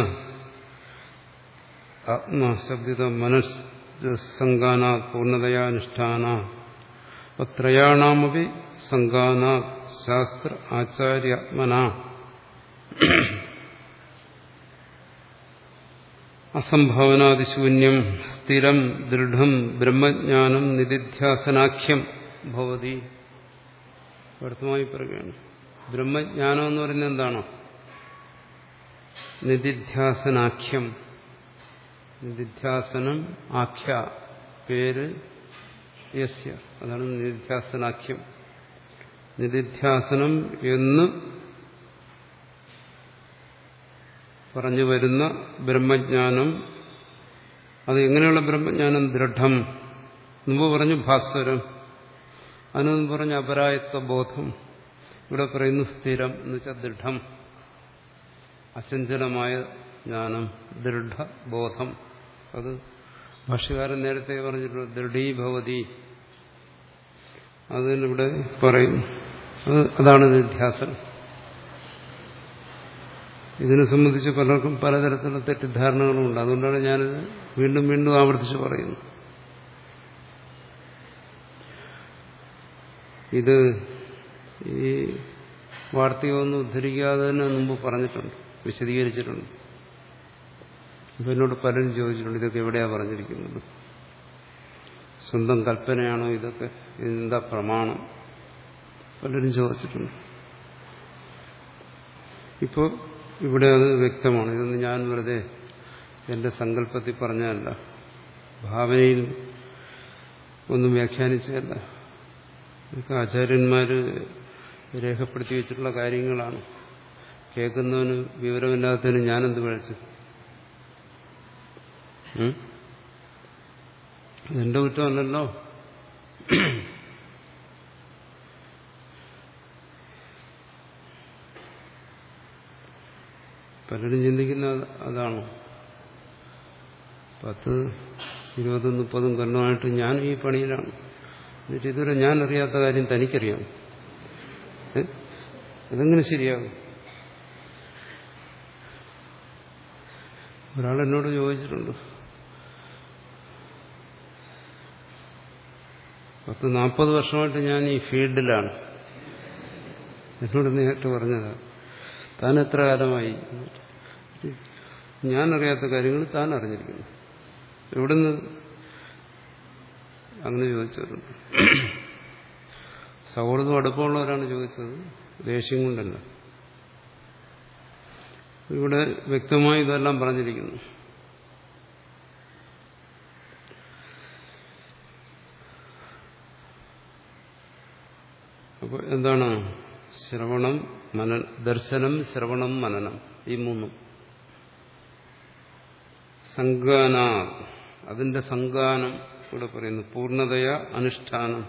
ആത്മശബ്ദിത മനസ്സംഗാനാ പൂർണ്ണതയാനുഷ്ഠാന ത്രയാണാമപി സംഗാനാ ശാസ്ത്ര ആചാര്യാത്മന അസംഭാവനാദിശൂന്യം സ്ഥിരം ദൃഢം ബ്രഹ്മജ്ഞാനം നിധിധ്യാസനാഖ്യം ഭവതി. വ്യക്തമായി പറയുകയാണ്, ബ്രഹ്മജ്ഞാനം എന്ന് പറയുന്നത് എന്താണ്? നിധിധ്യാസനാഖ്യം. നിധിധ്യാസനം ആഖ്യ, പേര് യസ്യ, അതാണ് നിധിധ്യാസനാഖ്യം. നിധിധ്യാസനം എന്ന് പറഞ്ഞു വരുന്ന ബ്രഹ്മജ്ഞാനം, അത് എങ്ങനെയുള്ള ബ്രഹ്മജ്ഞാനം? ദൃഢം, മുമ്പ് പറഞ്ഞു ഭാസ്വരം, അതിനൊന്നും പറഞ്ഞു അപരായത്വ ബോധം. ഇവിടെ പറയുന്നു സ്ഥിരം എന്ന് വെച്ചാൽ ദൃഢം, അചഞ്ചലമായ ജ്ഞാനം, ദൃഢബോധം. അത് ഭാഷ്യകാരൻ നേരത്തെ പറഞ്ഞിട്ടുണ്ട്, ദൃഢീഭവതി, അതിനിവിടെ പറയും. അത് അതാണ് നിധ്യാസനം. ഇതിനെ സംബന്ധിച്ച് പലർക്കും പലതരത്തിലുള്ള തെറ്റിദ്ധാരണകളുമുണ്ട്. അതുകൊണ്ടാണ് ഞാനിത് വീണ്ടും വീണ്ടും ആവർത്തിച്ച് പറയുന്നത്. ഇത് ഈ വാർത്തയൊന്നും ഉദ്ധരിക്കാതെ തന്നെ മുമ്പ് പറഞ്ഞിട്ടുണ്ട്, വിശദീകരിച്ചിട്ടുണ്ട്. ഇപ്പം എന്നോട് പലരും ചോദിച്ചിട്ടുണ്ട്, ഇതൊക്കെ എവിടെയാണ് പറഞ്ഞിരിക്കുന്നത്? സ്വന്തം കൽപ്പനയാണോ ഇതൊക്കെ? ഇതെന്താ പ്രമാണം? പലരും ചോദിച്ചിട്ടുണ്ട്. ഇപ്പോൾ ഇവിടെ അത് വ്യക്തമാണ്. ഇതൊന്നും ഞാൻ വെറുതെ എന്റെ സങ്കല്പത്തിൽ പറഞ്ഞതല്ല, ഭാവനയിൽ ഒന്നും വ്യാഖ്യാനിച്ചതല്ല. ഇതൊക്കെ ആചാര്യന്മാര് രേഖപ്പെടുത്തി വെച്ചിട്ടുള്ള കാര്യങ്ങളാണ്. കേൾക്കുന്നവന് വിവരമില്ലാത്തതിന് ഞാനെന്ത് വിളിച്ചു? അതെന്റെ കുറ്റമല്ലല്ലോ. പലരും ചിന്തിക്കുന്ന അതാണ്. പത്ത് ഇരുപതും മുപ്പതും കൊല്ലമായിട്ട് ഞാൻ ഈ പണിയിലാണ്. എന്നിട്ട് ഇതുവരെ ഞാൻ അറിയാത്ത കാര്യം തനിക്കറിയാം. ഇതെങ്ങനെ ശരിയാകും? ഒരാൾ എന്നോട് ചോദിച്ചിട്ടുണ്ട്, പത്ത് നാൽപ്പത് വർഷമായിട്ട് ഞാൻ ഈ ഫീൽഡിലാണ്. എന്നോട് നേരിട്ട് പറഞ്ഞതാണ്, താൻ എത്ര കാലമായി? ഞാൻ അറിയാത്ത കാര്യങ്ങൾ താൻ അറിഞ്ഞിരിക്കുന്നു. എവിടുന്ന് അങ്ങനെ ചോദിച്ചവരുണ്ട്. സൗഹൃദം അടുപ്പമുള്ളവരാണ് ചോദിച്ചത്, ദേഷ്യം കൊണ്ടല്ല. ഇവിടെ വ്യക്തമായി ഇതെല്ലാം പറഞ്ഞിരിക്കുന്നു. അപ്പോൾ എന്താണ്? ശ്രവണം, മനന, ദർശനം, ശ്രവണം, മനനം, ഈ മൂന്നും. സംഗാന, അതിന്റെ സംഗാനം ഇവിടെ പറയുന്നു. പൂർണ്ണതയ അനുഷ്ഠാനം.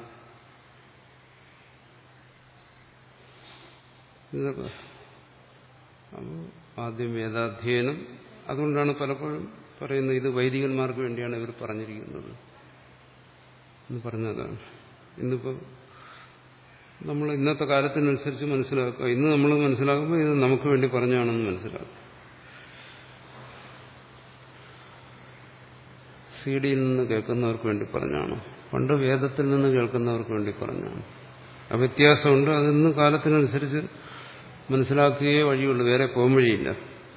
ആദ്യം വേദാധ്യയനം. അതുകൊണ്ടാണ് പലപ്പോഴും പറയുന്നത് ഇത് വൈദികന്മാർക്ക് വേണ്ടിയാണ് ഇവർ പറഞ്ഞിരിക്കുന്നത് എന്ന് പറഞ്ഞതാണ്. ഇന്നിപ്പോൾ നമ്മൾ ഇന്നത്തെ കാലത്തിനനുസരിച്ച് മനസ്സിലാക്കുക. ഇന്ന് നമ്മൾ മനസ്സിലാക്കുമ്പോൾ ഇത് നമുക്ക് വേണ്ടി പറഞ്ഞാണെന്ന് മനസ്സിലാക്കും. സി ഡിയിൽ നിന്ന് കേൾക്കുന്നവർക്ക് വേണ്ടി പറഞ്ഞാണ്, പണ്ട് വേദത്തിൽ നിന്ന് കേൾക്കുന്നവർക്ക് വേണ്ടി പറഞ്ഞാണ്. ആ വ്യത്യാസമുണ്ട്. അതിന്ന് കാലത്തിനനുസരിച്ച് മനസ്സിലാക്കുകയേ വഴിയുള്ളൂ, വേറെ പോകാൻ വഴിയില്ല.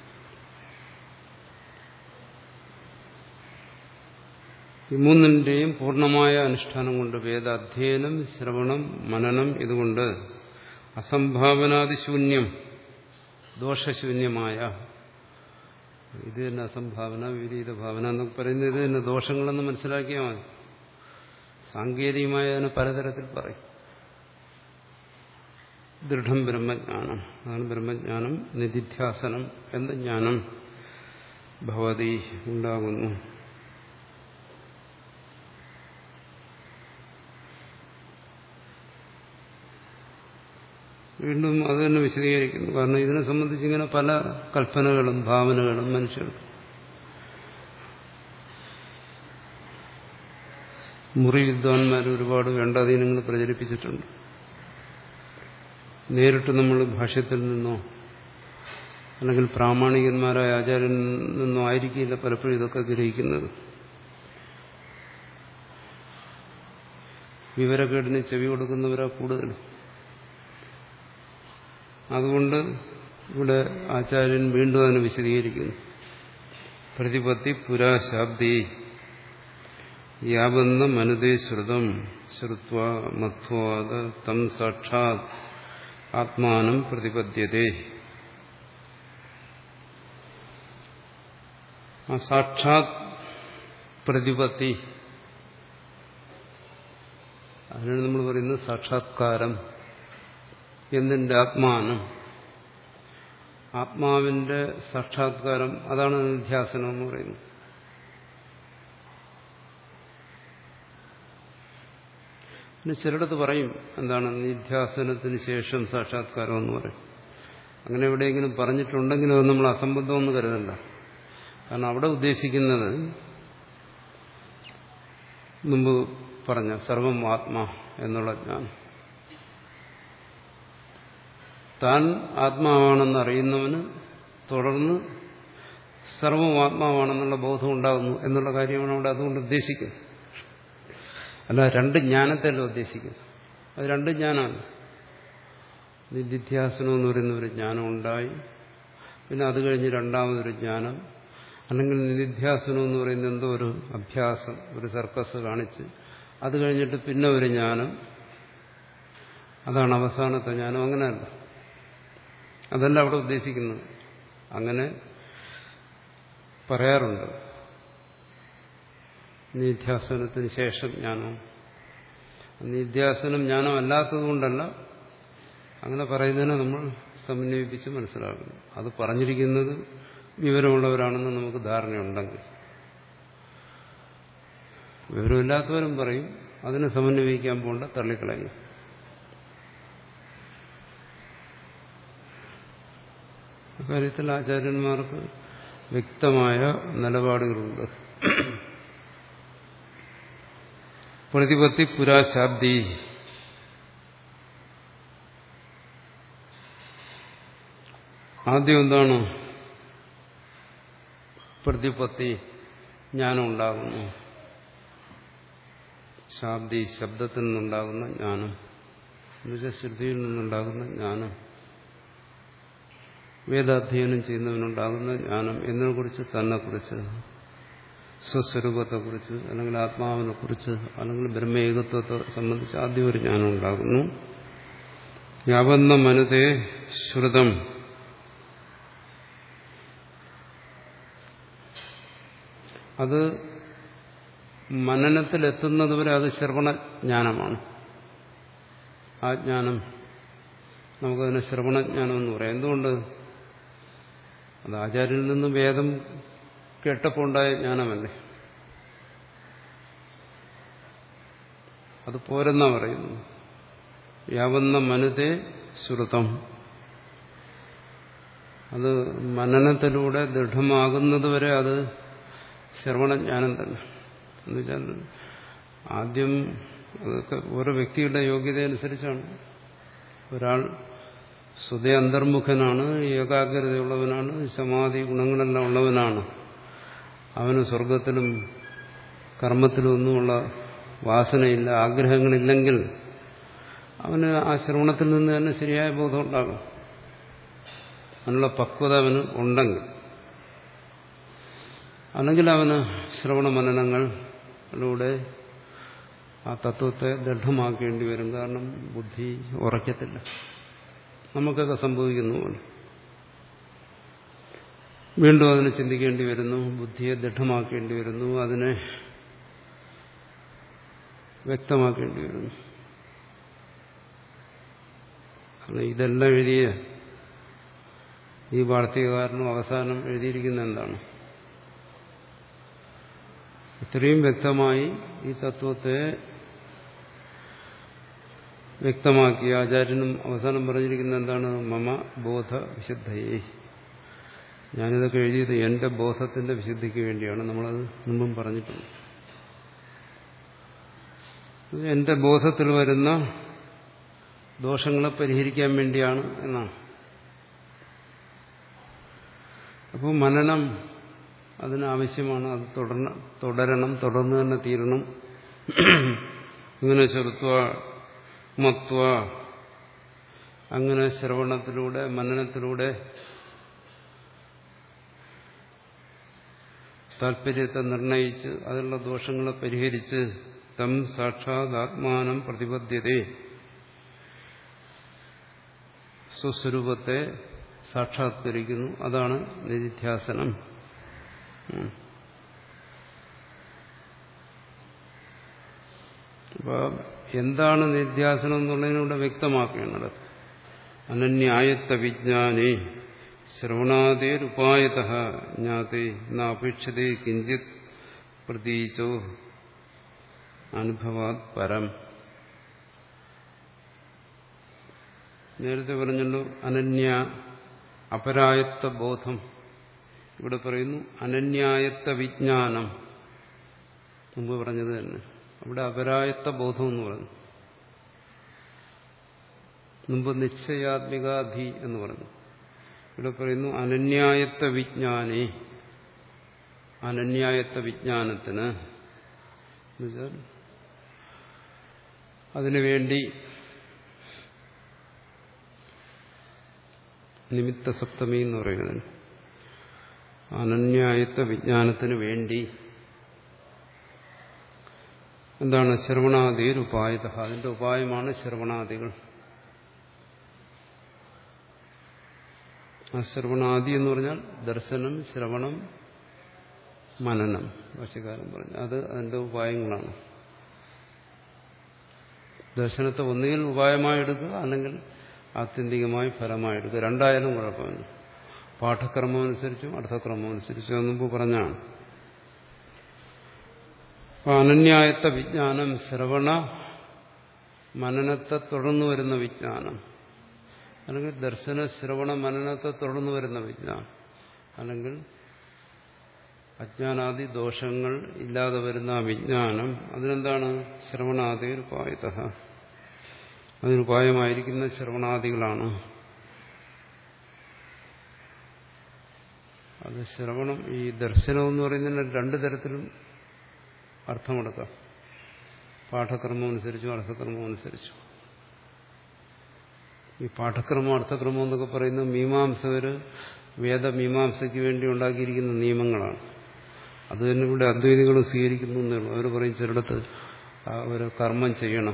ഈ മൂന്നിന്റെയും പൂർണ്ണമായ അനുഷ്ഠാനം കൊണ്ട്, വേദാധ്യയനം, ശ്രവണം, മനനം, ഇതുകൊണ്ട് അസംഭാവനാദിശൂന്യം, ദോഷശൂന്യമായ, ഇത് തന്നെ അസംഭാവന, വിപരീത ഭാവന എന്നൊക്കെ പറയുന്നത് ഇത് തന്നെ ദോഷങ്ങളെന്ന് മനസ്സിലാക്കിയാൽ മതി. സാങ്കേതികമായ അതിനെ പലതരത്തിൽ പറയും. ദൃഢം ബ്രഹ്മജ്ഞാനം, അതാണ് ബ്രഹ്മജ്ഞാനം. നിധിധ്യാസനം എന്ന ജ്ഞാനം ഭവതി ഉണ്ടാകുന്നു. വീണ്ടും അത് തന്നെ വിശദീകരിക്കുന്നു. കാരണം ഇതിനെ സംബന്ധിച്ച് ഇങ്ങനെ പല കൽപ്പനകളും ഭാവനകളും മനുഷ്യർ മുറി വിദ്വാൻമാർ ഒരുപാട് വേണ്ടാധീനങ്ങൾ പ്രചരിപ്പിച്ചിട്ടുണ്ട്. നേരിട്ട് നമ്മൾ ഭാഷ്യത്തിൽ നിന്നോ അല്ലെങ്കിൽ പ്രാമാണികന്മാരായ ആചാര്യനിൽ നിന്നോ ആയിരിക്കില്ല പലപ്പോഴും ഇതൊക്കെ ഗ്രഹിക്കുന്നത്. വിവരക്കേടിന് ചെവി കൊടുക്കുന്നവരാ കൂടുതൽ. അതുകൊണ്ട് ഇവിടെ ആചാര്യൻ വീണ്ടും അതിനെ വിശദീകരിക്കുന്നു. പ്രതിപത്തി പുരാശാബ്ദി യാവന്ന മനുതേ ശ്രുതം ശ്രുത്വ മധ്വാദ തം സാക്ഷാത് ആത്മാനം പ്രതിപദ്യതേ. ആ സാക്ഷാത് പ്രതിപത്തി, അതിനാണ് നമ്മൾ പറയുന്നത് സാക്ഷാത്കാരം. എന്തിന്റെ? ആത്മാനം. ആത്മാവിന്റെ സാക്ഷാത്കാരം, അതാണ് നിധ്യാസനം എന്ന് പറയുന്നത്. പിന്നെ ചിലടത്ത് പറയും എന്താണ് നിധ്യാസനത്തിന് ശേഷം സാക്ഷാത്കാരം എന്ന് പറയും. അങ്ങനെ എവിടെയെങ്കിലും പറഞ്ഞിട്ടുണ്ടെങ്കിലും അത് നമ്മൾ അസംബന്ധമെന്ന് കരുതണ്ട. കാരണം അവിടെ ഉദ്ദേശിക്കുന്നത് മുമ്പ് പറഞ്ഞ സർവം ആത്മാ എന്നുള്ള ജ്ഞാനം. താൻ ആത്മാവാണെന്ന് അറിയുന്നവന് തുടർന്ന് സർവം ആത്മാവാണെന്നുള്ള ബോധം ഉണ്ടാകുന്നു എന്നുള്ള കാര്യമാണ് അവിടെ അതുകൊണ്ട് ഉദ്ദേശിക്കുന്നത്. അല്ല, രണ്ട് ജ്ഞാനത്തെയല്ല ഉദ്ദേശിക്കുന്നത്. അത് രണ്ട് ജ്ഞാനമാണ്. നിധ്യാസനം എന്ന് പറയുന്ന ഒരു ജ്ഞാനം ഉണ്ടായി, പിന്നെ അത് കഴിഞ്ഞ് രണ്ടാമതൊരു ജ്ഞാനം, അല്ലെങ്കിൽ നിധ്യാസനം എന്ന് പറയുന്ന എന്തോ ഒരു അഭ്യാസം, ഒരു സർക്കസ് കാണിച്ച് അത് കഴിഞ്ഞിട്ട് പിന്നെ ഒരു ജ്ഞാനം, അതാണ് അവസാനത്തെ ജ്ഞാനം. അങ്ങനെയല്ല, അതല്ല അവിടെ ഉദ്ദേശിക്കുന്നത്. അങ്ങനെ പറയാറുണ്ട്. നിധ്യാസനത്തിന് ശേഷം ജ്ഞാനം. നിധ്യാസനം ജ്ഞാനം അല്ലാത്തതുകൊണ്ടല്ല, അങ്ങനെ പറയുന്നതിനെ നമ്മൾ സമന്വയിപ്പിച്ച് മനസ്സിലാക്കുന്നു. അത് പറഞ്ഞിരിക്കുന്നത് വിവരമുള്ളവരാണെന്ന് നമുക്ക് ധാരണയുണ്ടെങ്കിൽ. വിവരമില്ലാത്തവരും പറയും, അതിനെ സമന്വയിക്കാൻ പോകണ്ട, തള്ളിക്കളയും. അക്കാര്യത്തിൽ ആചാര്യന്മാർക്ക് വ്യക്തമായ നിലപാടുകളുണ്ട്. പ്രതിപത്തി പുരാശാബ്ദി, ആദ്യം എന്താണ്? പ്രതിപത്തി, ജ്ഞാനം ഉണ്ടാകുന്നു. ശാബ്ദി, ശബ്ദത്തിൽ നിന്നുണ്ടാകുന്ന ജ്ഞാനം, എന്നുവെച്ചാൽ ശ്രുതിയിൽ നിന്നുണ്ടാകുന്ന ജ്ഞാനം, വേദാധ്യയനം ചെയ്യുന്നവനുണ്ടാകുന്ന ജ്ഞാനം. എന്നതിനെക്കുറിച്ച്, തന്നെക്കുറിച്ച്, സ്വസ്വരൂപത്തെക്കുറിച്ച്, അല്ലെങ്കിൽ ആത്മാവിനെക്കുറിച്ച്, അല്ലെങ്കിൽ ബ്രഹ്മേകത്വത്തെ സംബന്ധിച്ച് ആദ്യം ഒരു ജ്ഞാനം ഉണ്ടാകുന്നു. യാവന്ന മനുതേ ശ്രുതം, അത് മനനത്തിലെത്തുന്നതുവരെ അത് ശ്രവണജ്ഞാനമാണ്. ആ ജ്ഞാനം നമുക്കതിനെ ശ്രവണജ്ഞാനം എന്ന് പറയാം. എന്തുകൊണ്ട്? അത് ആചാര്യനിൽ നിന്ന് വേദം കേട്ടപ്പോൾ ഉണ്ടായ ജ്ഞാനമല്ലേ. അത് പോരെന്നാ പറയുന്നു. യാവന്ന മനുതേ ശ്രുതം, അത് മനനത്തിലൂടെ ദൃഢമാകുന്നതുവരെ അത് ശ്രവണജ്ഞാനം തന്നെ. എന്നുവെച്ചാൽ ആദ്യം അതൊക്കെ ഓരോ വ്യക്തിയുടെ യോഗ്യത അനുസരിച്ചാണ്. ഒരാൾ സ്വതേ അന്തർമുഖനാണ്, ഏകാഗ്രതയുള്ളവനാണ്, സമാധി ഗുണങ്ങളെല്ലാം ഉള്ളവനാണ്. അവന് സ്വർഗത്തിലും കർമ്മത്തിലൊന്നുമുള്ള വാസനയില്ല, ആഗ്രഹങ്ങളില്ലെങ്കിൽ അവന് ആ ശ്രവണത്തിൽ നിന്ന് തന്നെ ശരിയായ ബോധം ഉണ്ടാകും. അതിനുള്ള പക്വത അവന് ഉണ്ടെങ്കിൽ. അല്ലെങ്കിൽ അവന് ശ്രവണ മനനങ്ങളിലൂടെ ആ തത്വത്തെ ദൃഢമാക്കേണ്ടി വരും. കാരണം ബുദ്ധി ഉറക്കത്തില്ല. നമുക്കൊക്കെ സംഭവിക്കുന്നു പോലെ വീണ്ടും അതിനെ ചിന്തിക്കേണ്ടി വരുന്നു, ബുദ്ധിയെ ദൃഢമാക്കേണ്ടി വരുന്നു, അതിനെ വ്യക്തമാക്കേണ്ടി വരുന്നു. ഇതെല്ലാം എഴുതിയ ഈ വാർത്തകാരനും അവസാനം എഴുതിയിരിക്കുന്ന എന്താണ്? ഇത്രയും വ്യക്തമായി ഈ തത്വത്തെ വ്യക്തമാക്കി ആചാര്യനും അവസാനം പറഞ്ഞിരിക്കുന്ന എന്താണ്? മമ ബോധ വിശുദ്ധയെ. ഞാനിതൊക്കെ എഴുതിയത് എന്റെ ബോധത്തിന്റെ വിശുദ്ധിക്ക് വേണ്ടിയാണ്. നമ്മളത് മുമ്പും പറഞ്ഞിട്ടുണ്ട്. എന്റെ ബോധത്തിൽ വരുന്ന ദോഷങ്ങളെ പരിഹരിക്കാൻ വേണ്ടിയാണ് എന്നാണ്. അപ്പോൾ മനനം അതിനാവശ്യമാണ്. അത് തുടരണം തുടരണം തുടർന്ന് തന്നെ തീരണം. ഇങ്ങനെ ശ്രുത്വ മത്വ അങ്ങനെ ശ്രവണത്തിലൂടെ മനനത്തിലൂടെ താല്പര്യത്തെ നിർണയിച്ച് അതിലുള്ള ദോഷങ്ങളെ പരിഹരിച്ച് തം സാക്ഷാത് ആത്മാനം പ്രതിപദ്യതേ, സ്വസ്വരൂപത്തെ സാക്ഷാത്കരിക്കുന്നു. അതാണ് നിധിധ്യാസനം. അപ്പൊ എന്താണ് നിധ്യാസനം എന്നുള്ളതിനൂടെ വ്യക്തമാക്കേണ്ടത്. അനന്യായത്ത വിജ്ഞാനേ ശ്രവണാദേരുപായത ജ്ഞാതേ നാപേക്ഷതേ കിഞ്ചിത് പ്രതീചോ അനുഭവാത് പരം. നേരത്തെ പറഞ്ഞല്ലോ അനന്യ അപരായത്വ ബോധം. ഇവിടെ പറയുന്നു അനന്യായത്വ വിജ്ഞാനം. മുമ്പ് പറഞ്ഞത് തന്നെ. അവിടെ അപരായത്വ ബോധം എന്ന് പറഞ്ഞു. മുമ്പ് നിശ്ചയാത്മികാധി എന്ന് പറഞ്ഞു. ഇവിടെ പറയുന്നു അനന്യായത്വ വിജ്ഞാനേ. അനന്യായത്വ വിജ്ഞാനത്തിന് എന്നുവെച്ചാൽ അതിനുവേണ്ടി നിമിത്ത സപ്തമി എന്ന് പറയുന്നത് അനന്യായത്വ വിജ്ഞാനത്തിന് വേണ്ടി എന്താണ്? ശ്രവണാദിർ ഉപായത. അതിന്റെ ഉപായമാണ് ശ്രവണാദികൾ. ആ ശ്രവണാദി എന്ന് പറഞ്ഞാൽ ദർശനം, ശ്രവണം, മനനം. ഭാഷ്യകാരൻ പറഞ്ഞു അത് അതിന്റെ ഉപായങ്ങളാണ്. ദർശനത്തെ ഒന്നുകിൽ ഉപായമായി എടുക്കുക, അല്ലെങ്കിൽ ആത്യന്തികമായി ഫലമായി എടുക്കുക. രണ്ടായാലും കുഴപ്പമില്ല. പാഠക്രമം അനുസരിച്ചും അർത്ഥക്രമം അനുസരിച്ചും മുമ്പ് പറഞ്ഞാണ്. അപ്പൊ അനന്യായത്വ വിജ്ഞാനം ശ്രവണ മനനത്തെ തുടർന്നു വരുന്ന വിജ്ഞാനം, അല്ലെങ്കിൽ ദർശന ശ്രവണ മനനത്തെ തുടർന്നു വരുന്ന വിജ്ഞാനം, അല്ലെങ്കിൽ അജ്ഞാനാദി ദോഷങ്ങൾ ഇല്ലാതെ വരുന്ന ആ വിജ്ഞാനം. അതിനെന്താണ്? ശ്രവണാദിരുപായത. അതിനുപായമായിരിക്കുന്ന ശ്രവണാദികളാണ്. അത് ശ്രവണം, ഈ ദർശനം എന്ന് പറയുന്നതിന് രണ്ടു തരത്തിലും അർത്ഥമെടുക്കാം. പാഠക്രമം അനുസരിച്ചും അർത്ഥക്രമം അനുസരിച്ചും. ഈ പാഠക്രമം അർത്ഥക്രമം എന്നൊക്കെ പറയുന്നത് മീമാംസകര് വേദമീമാംസയ്ക്ക് വേണ്ടി ഉണ്ടാക്കിയിരിക്കുന്ന നിയമങ്ങളാണ്. അത് തന്നെ ഇവിടെ അദ്വൈതികളും സ്വീകരിക്കുന്നു എന്നുള്ളൂ. അവർ പറയും ചിലടത്ത് ഒരു കർമ്മം ചെയ്യണം,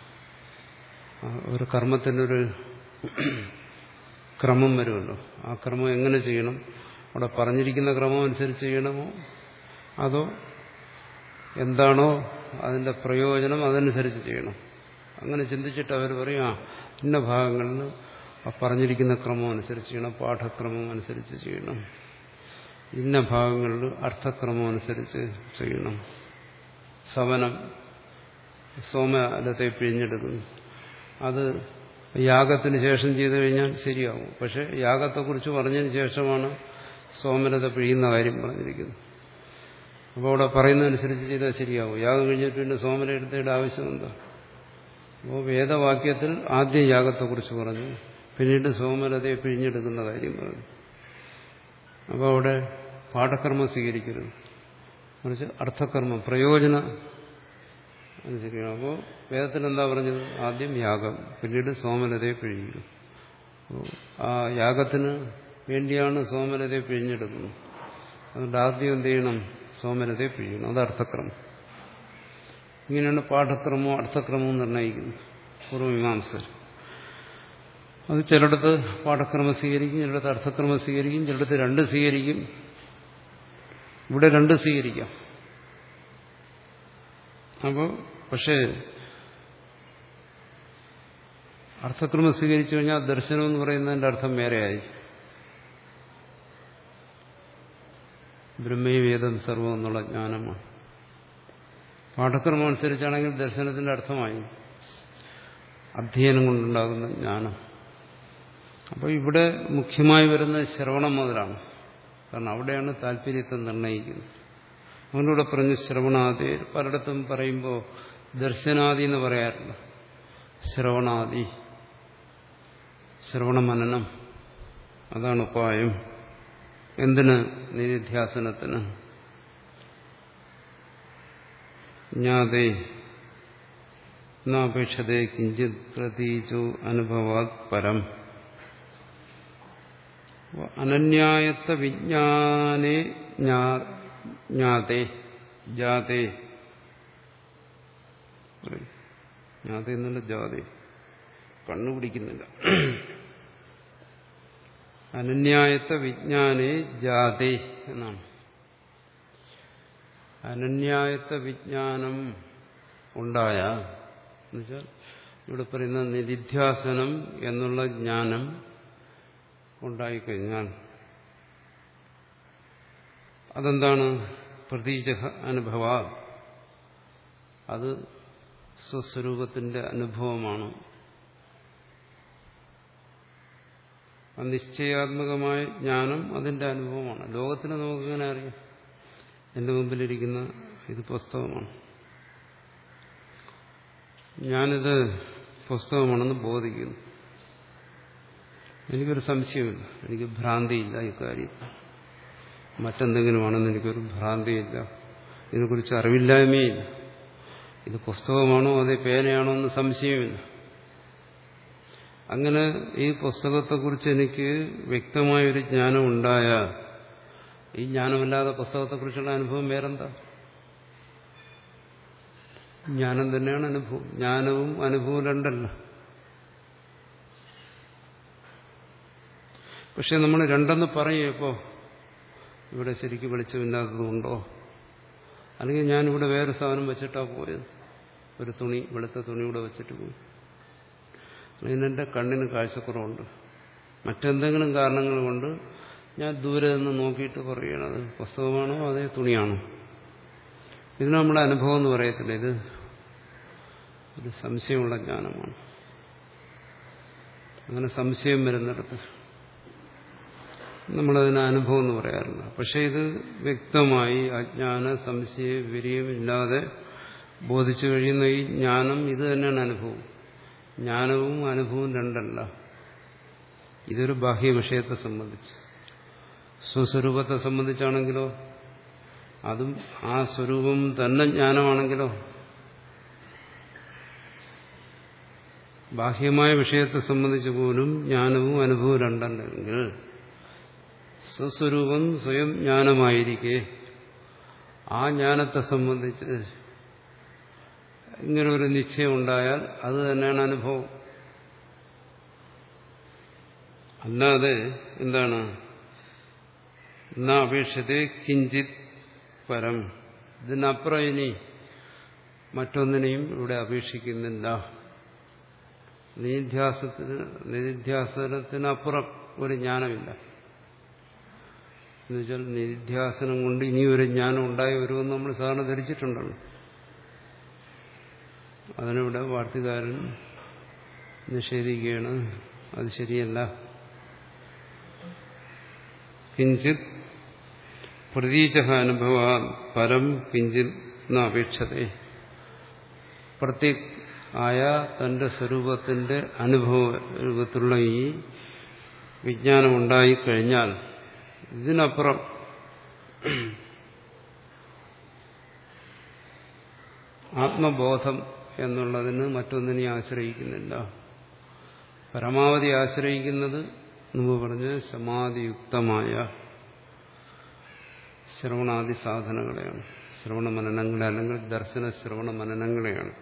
ഒരു കർമ്മത്തിൻ്റെ ഒരു ക്രമം വരുമല്ലോ. ആ ക്രമം എങ്ങനെ ചെയ്യണം? അവിടെ പറഞ്ഞിരിക്കുന്ന ക്രമം അനുസരിച്ച് ചെയ്യണമോ, അതോ എന്താണോ അതിന്റെ പ്രയോജനം അതനുസരിച്ച് ചെയ്യണം? അങ്ങനെ ചിന്തിച്ചിട്ട് അവർ പറയും ആ ഇന്ന ഭാഗങ്ങളിൽ പറഞ്ഞിരിക്കുന്ന ക്രമം അനുസരിച്ച് ചെയ്യണം, പാഠക്രമം അനുസരിച്ച് ചെയ്യണം, ഇന്ന ഭാഗങ്ങളിൽ അർത്ഥക്രമം അനുസരിച്ച് ചെയ്യണം. സവനം, സോമലത്തെ പിഴിഞ്ഞെടുക്കുന്നു, അത് യാഗത്തിന് ശേഷം ചെയ്തു കഴിഞ്ഞാൽ ശരിയാവും. പക്ഷെ യാഗത്തെക്കുറിച്ച് പറഞ്ഞതിന് ശേഷമാണ് സോമലത പിഴിയുന്ന കാര്യം പറഞ്ഞിരിക്കുന്നത്. അപ്പോൾ അവിടെ പറയുന്നതനുസരിച്ച് ചെയ്താൽ ശരിയാവും. യാഗം കഴിഞ്ഞിട്ട് പിന്നെ സോമല എടുത്തേണ്ട ആവശ്യം എന്താ? അപ്പോൾ വേദവാക്യത്തിൽ ആദ്യം യാഗത്തെക്കുറിച്ച് പറഞ്ഞു, പിന്നീട് സോമലതയെ പിഴിഞ്ഞെടുക്കുന്ന കാര്യം പറഞ്ഞു. അപ്പോൾ അവിടെ പാഠക്രമം സ്വീകരിക്കരുത്. മറിച്ച് അർത്ഥകർമ്മം പ്രയോജനം അനുസരിക്കണം. അപ്പോൾ വേദത്തിൽ എന്താ പറഞ്ഞത്? ആദ്യം യാഗം, പിന്നീട് സോമലതയെ പിഴിയും. ആ യാഗത്തിന് വേണ്ടിയാണ് സോമലതയെ പിഴിഞ്ഞെടുക്കുന്നത്. അതുകൊണ്ട് ആദ്യം എന്ത് ചെയ്യണം? സോമലതയെ പിഴിയണം. അത് അർത്ഥക്രമം. ഇങ്ങനെയാണ് പാഠക്രമവും അർത്ഥക്രമവും നിർണ്ണയിക്കുന്നത് പൂർവ്വമീമാംസകർ. അത് ചിലയിടത്ത് പാഠക്രമം സ്വീകരിക്കും, ചിലയിടത്ത് അർത്ഥക്രമം സ്വീകരിക്കും, ചിലയിടത്ത് രണ്ട് സ്വീകരിക്കും. ഇവിടെ രണ്ട് സ്വീകരിക്കാം. അപ്പോൾ പക്ഷേ അർത്ഥക്രമം സ്വീകരിച്ചു കഴിഞ്ഞാൽ ദർശനം എന്ന് പറയുന്നതിന്റെ അർത്ഥം വേറെയായി. ബ്രഹ്മേ വേദം സർവം എന്നുള്ള ജ്ഞാനമാണ്. പാഠക്രമം അനുസരിച്ചാണെങ്കിൽ ദർശനത്തിന്റെ അർത്ഥമായി അധ്യയനം കൊണ്ടുണ്ടാകുന്ന ജ്ഞാനം. അപ്പോൾ ഇവിടെ മുഖ്യമായി വരുന്നത് ശ്രവണം മുതലാണ്. കാരണം അവിടെയാണ് താല്പര്യത്തെ നിർണ്ണയിക്കുന്നത്. അവനോട് പറഞ്ഞ് ശ്രവണാദി, പലയിടത്തും പറയുമ്പോൾ ദർശനാദി എന്ന് പറയാറില്ല. ശ്രവണാദി, ശ്രവണമനനം, അതാണ് ഉപായം. എന്തിന്? നിധിധ്യാസനത്തിന്. ജ്ഞാതേ നാപേക്ഷതേ കിഞ്ചിത് പ്രതീചോ അനുഭവാത് പരം. അനന്യായത്വ വിജ്ഞാനേ ജ്ഞാതേ ജാതേ, ജ്ഞാതേ എന്നുള്ള ജാതേ കണ്ണുപിടിക്കുന്നില്ല. അനന്യായത്വ വിജ്ഞാനേ ജാതേ എന്നാണ്. അനന്യായത്വ വിജ്ഞാനം ഉണ്ടായ, എന്നുവെച്ചാൽ ഇവിടെ പറയുന്ന നിധിധ്യാസനം എന്നുള്ള ജ്ഞാനം ഉണ്ടായിക്കഴിഞ്ഞാൽ അതെന്താണ്? പ്രതീജ അനുഭവ, അത് സ്വസ്വരൂപത്തിന്റെ അനുഭവമാണ്. നിശ്ചയാത്മകമായ ജ്ഞാനം അതിന്റെ അനുഭവമാണ്. ലോകത്തിന് നമുക്കിങ്ങനെ അറിയാം. എന്റെ മുമ്പിലിരിക്കുന്ന ഇത് പുസ്തകമാണ്, ഞാനിത് പുസ്തകമാണെന്ന് ബോധിക്കുന്നു. എനിക്കൊരു സംശയമില്ല, എനിക്ക് ഭ്രാന്തിയില്ല ഇക്കാര്യത്തിൽ. മറ്റെന്തെങ്കിലുമാണെന്ന് എനിക്കൊരു ഭ്രാന്തിയില്ല, ഇതിനെക്കുറിച്ച് അറിവില്ലായ്മയില്ല. ഇത് പുസ്തകമാണോ അതേ പേനയാണോ എന്ന് സംശയമില്ല. അങ്ങനെ ഈ പുസ്തകത്തെക്കുറിച്ച് എനിക്ക് വ്യക്തമായൊരു ജ്ഞാനം ഉണ്ടായാൽ ഈ ജ്ഞാനമില്ലാതെ പുസ്തകത്തെക്കുറിച്ചുള്ള അനുഭവം വേറെന്താ? ജ്ഞാനം തന്നെയാണ് അനുഭവം. ജ്ഞാനവും അനുഭവവും രണ്ടല്ല. പക്ഷെ നമ്മൾ രണ്ടെന്ന് പറയും. ഇപ്പോൾ ഇവിടെ ശരിക്കും വെളിച്ചമില്ലാത്തതുകൊണ്ടോ, അല്ലെങ്കിൽ ഞാനിവിടെ വേറെ സാധനം വെച്ചിട്ടാ പോയത്, ഒരു തുണി, വെളുത്ത തുണി ഇവിടെ വെച്ചിട്ട് പോയി, അല്ലെങ്കിൽ എൻ്റെ കണ്ണിന് കാഴ്ചക്കുറവുണ്ട്, മറ്റെന്തെങ്കിലും കാരണങ്ങൾ കൊണ്ട് ഞാൻ ദൂരെ നിന്ന് നോക്കിയിട്ട് പറയുകയാണ് അത് പുസ്തകമാണോ അതേ തുണിയാണോ. ഇതിന് നമ്മുടെ അനുഭവം എന്ന് പറയത്തില്ല, ഇത് ഒരു സംശയമുള്ള ജ്ഞാനമാണ്. അങ്ങനെ സംശയം വരുന്നിടത്ത് നമ്മളതിന് അനുഭവം എന്ന് പറയാറില്ല. പക്ഷെ ഇത് വ്യക്തമായി അജ്ഞാന സംശയ വിരിയമില്ലാതെ ബോധിച്ചു കഴിയുന്ന ഈ ജ്ഞാനം ഇത് തന്നെയാണ് അനുഭവം. ജ്ഞാനവും അനുഭവവും രണ്ടല്ല. ഇതൊരു ബാഹ്യ വിഷയത്തെ സംബന്ധിച്ച്. സ്വസ്വരൂപത്തെ സംബന്ധിച്ചാണെങ്കിലോ അതും ആ സ്വരൂപം തന്നെ ജ്ഞാനമാണെങ്കിലോ, ബാഹ്യമായ വിഷയത്തെ സംബന്ധിച്ച് പോലും ജ്ഞാനവും അനുഭവവും രണ്ടല്ലെങ്കിൽ സ്വസ്വരൂപം സ്വയം ജ്ഞാനമായിരിക്കെ ആ ജ്ഞാനത്തെ സംബന്ധിച്ച് ഇങ്ങനെ ഒരു നിശ്ചയം ഉണ്ടായാൽ അത് തന്നെയാണ് അനുഭവം. അല്ലാതെ എന്താണ്? എന്നാ അപേക്ഷത്തെ കിഞ്ചിത് പരം, ഇതിനപ്പുറം ഇനി മറ്റൊന്നിനെയും ഇവിടെ അപേക്ഷിക്കുന്നില്ല. നിധ്യാസത്തിന് നിധ്യാസനത്തിനപ്പുറം ഒരു ജ്ഞാനമില്ല. എന്നുവെച്ചാൽ നിധ്യാസനം കൊണ്ട് ഇനിയൊരു ജ്ഞാനം ഉണ്ടായി വരുമെന്ന് നമ്മൾ സാധാരണ ധരിച്ചിട്ടുണ്ടല്ലോ. അതിനിവിടെ വാർത്തകാരൻ നിഷേധിക്കുകയാണ്, അത് ശരിയല്ല. കിഞ്ചിത് പ്രതീച അനുഭവ പരം കിഞ്ചിത് അപേക്ഷതേ, പ്രത്യേക ആയ തന്റെ സ്വരൂപത്തിന്റെ അനുഭവ രൂപത്തിലുള്ള ഈ വിജ്ഞാനം ഉണ്ടായിക്കഴിഞ്ഞാൽ ഇതിനപ്പുറം ആത്മബോധം എന്നുള്ളതിന് മറ്റൊന്നിനെ ആശ്രയിക്കുന്നില്ല. പരമാവധി ആശ്രയിക്കുന്നത് മുമ്പ് പറഞ്ഞ് സമാധിയുക്തമായ ശ്രവണാദി സാധനങ്ങളെയാണ്, ശ്രവണ മനനങ്ങളെ അല്ലെങ്കിൽ ദർശന ശ്രവണ മനനങ്ങളെയാണ്.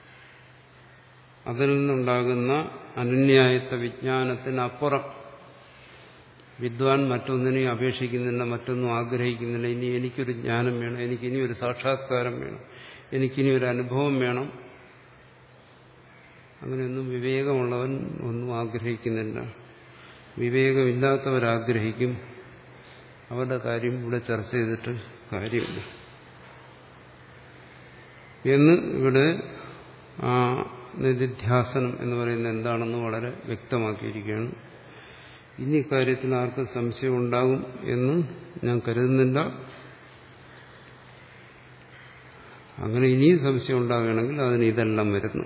അതിൽ നിന്നുണ്ടാകുന്ന അനന്യായത്വ വിജ്ഞാനത്തിനപ്പുറം വിദ്വാൻ മറ്റൊന്നിനെയും അപേക്ഷിക്കുന്നില്ല, മറ്റൊന്നും ആഗ്രഹിക്കുന്നില്ല. ഇനി എനിക്കൊരു ജ്ഞാനം വേണം, എനിക്കിനി ഒരു സാക്ഷാത്കാരം വേണം, എനിക്കിനി ഒരു അനുഭവം വേണം, അങ്ങനെയൊന്നും വിവേകമുള്ളവൻ ഒന്നും ആഗ്രഹിക്കുന്നില്ല. വിവേകമില്ലാത്തവരാഗ്രഹിക്കും. അവരുടെ കാര്യം ഇവിടെ ചർച്ച ചെയ്തിട്ട് കാര്യമില്ല എന്ന് ഇവിടെ ആ നിധിധ്യാസനം എന്ന് പറയുന്നത് എന്താണെന്ന് വളരെ വ്യക്തമാക്കിയിരിക്കുകയാണ്. ഇനി കാര്യത്തിൽ ആർക്കും സംശയം ഉണ്ടാകും എന്ന് ഞാൻ കരുതുന്നില്ല. അങ്ങനെ ഇനിയും സംശയം ഉണ്ടാകുകയാണെങ്കിൽ അതിന് ഇതെല്ലാം വരുന്നു.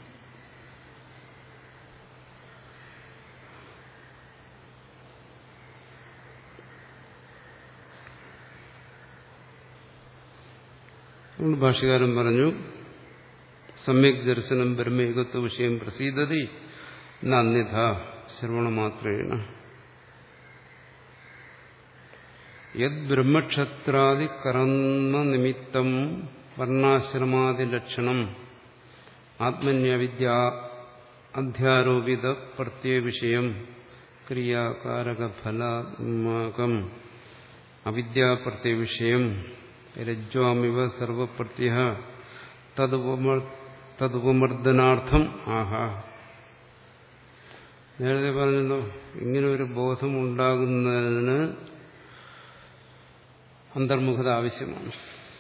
ഭാഷ്യകാരൻ പറഞ്ഞു, സമ്യക് ദർശനം ബ്രഹ്മേകത്വ വിഷയം പ്രസീദതി നന്യഥ ശ്രവണമാത്രേണ യത് ബ്രഹ്മക്ഷത്രാദി കർമ്മനിമിത്തം വർണ്ണാശ്രമാദിലക്ഷണം ആത്മന്യവിദ്യ അധ്യാരോപിത പ്രത്യയവിഷയം ക്രിയാകാരകഫലാത്മകം അവിദ്യാപ്രത്യയവിഷയം രജ്വാമിവ സർവപ്രത്യ തതുപമർദ്ദനാർത്ഥം ആഹ. നേരത്തെ പറഞ്ഞല്ലോ, ഇങ്ങനെ ഒരു ബോധം ഉണ്ടാകുന്നതിന് അന്തർമുഖത ആവശ്യമാണ്.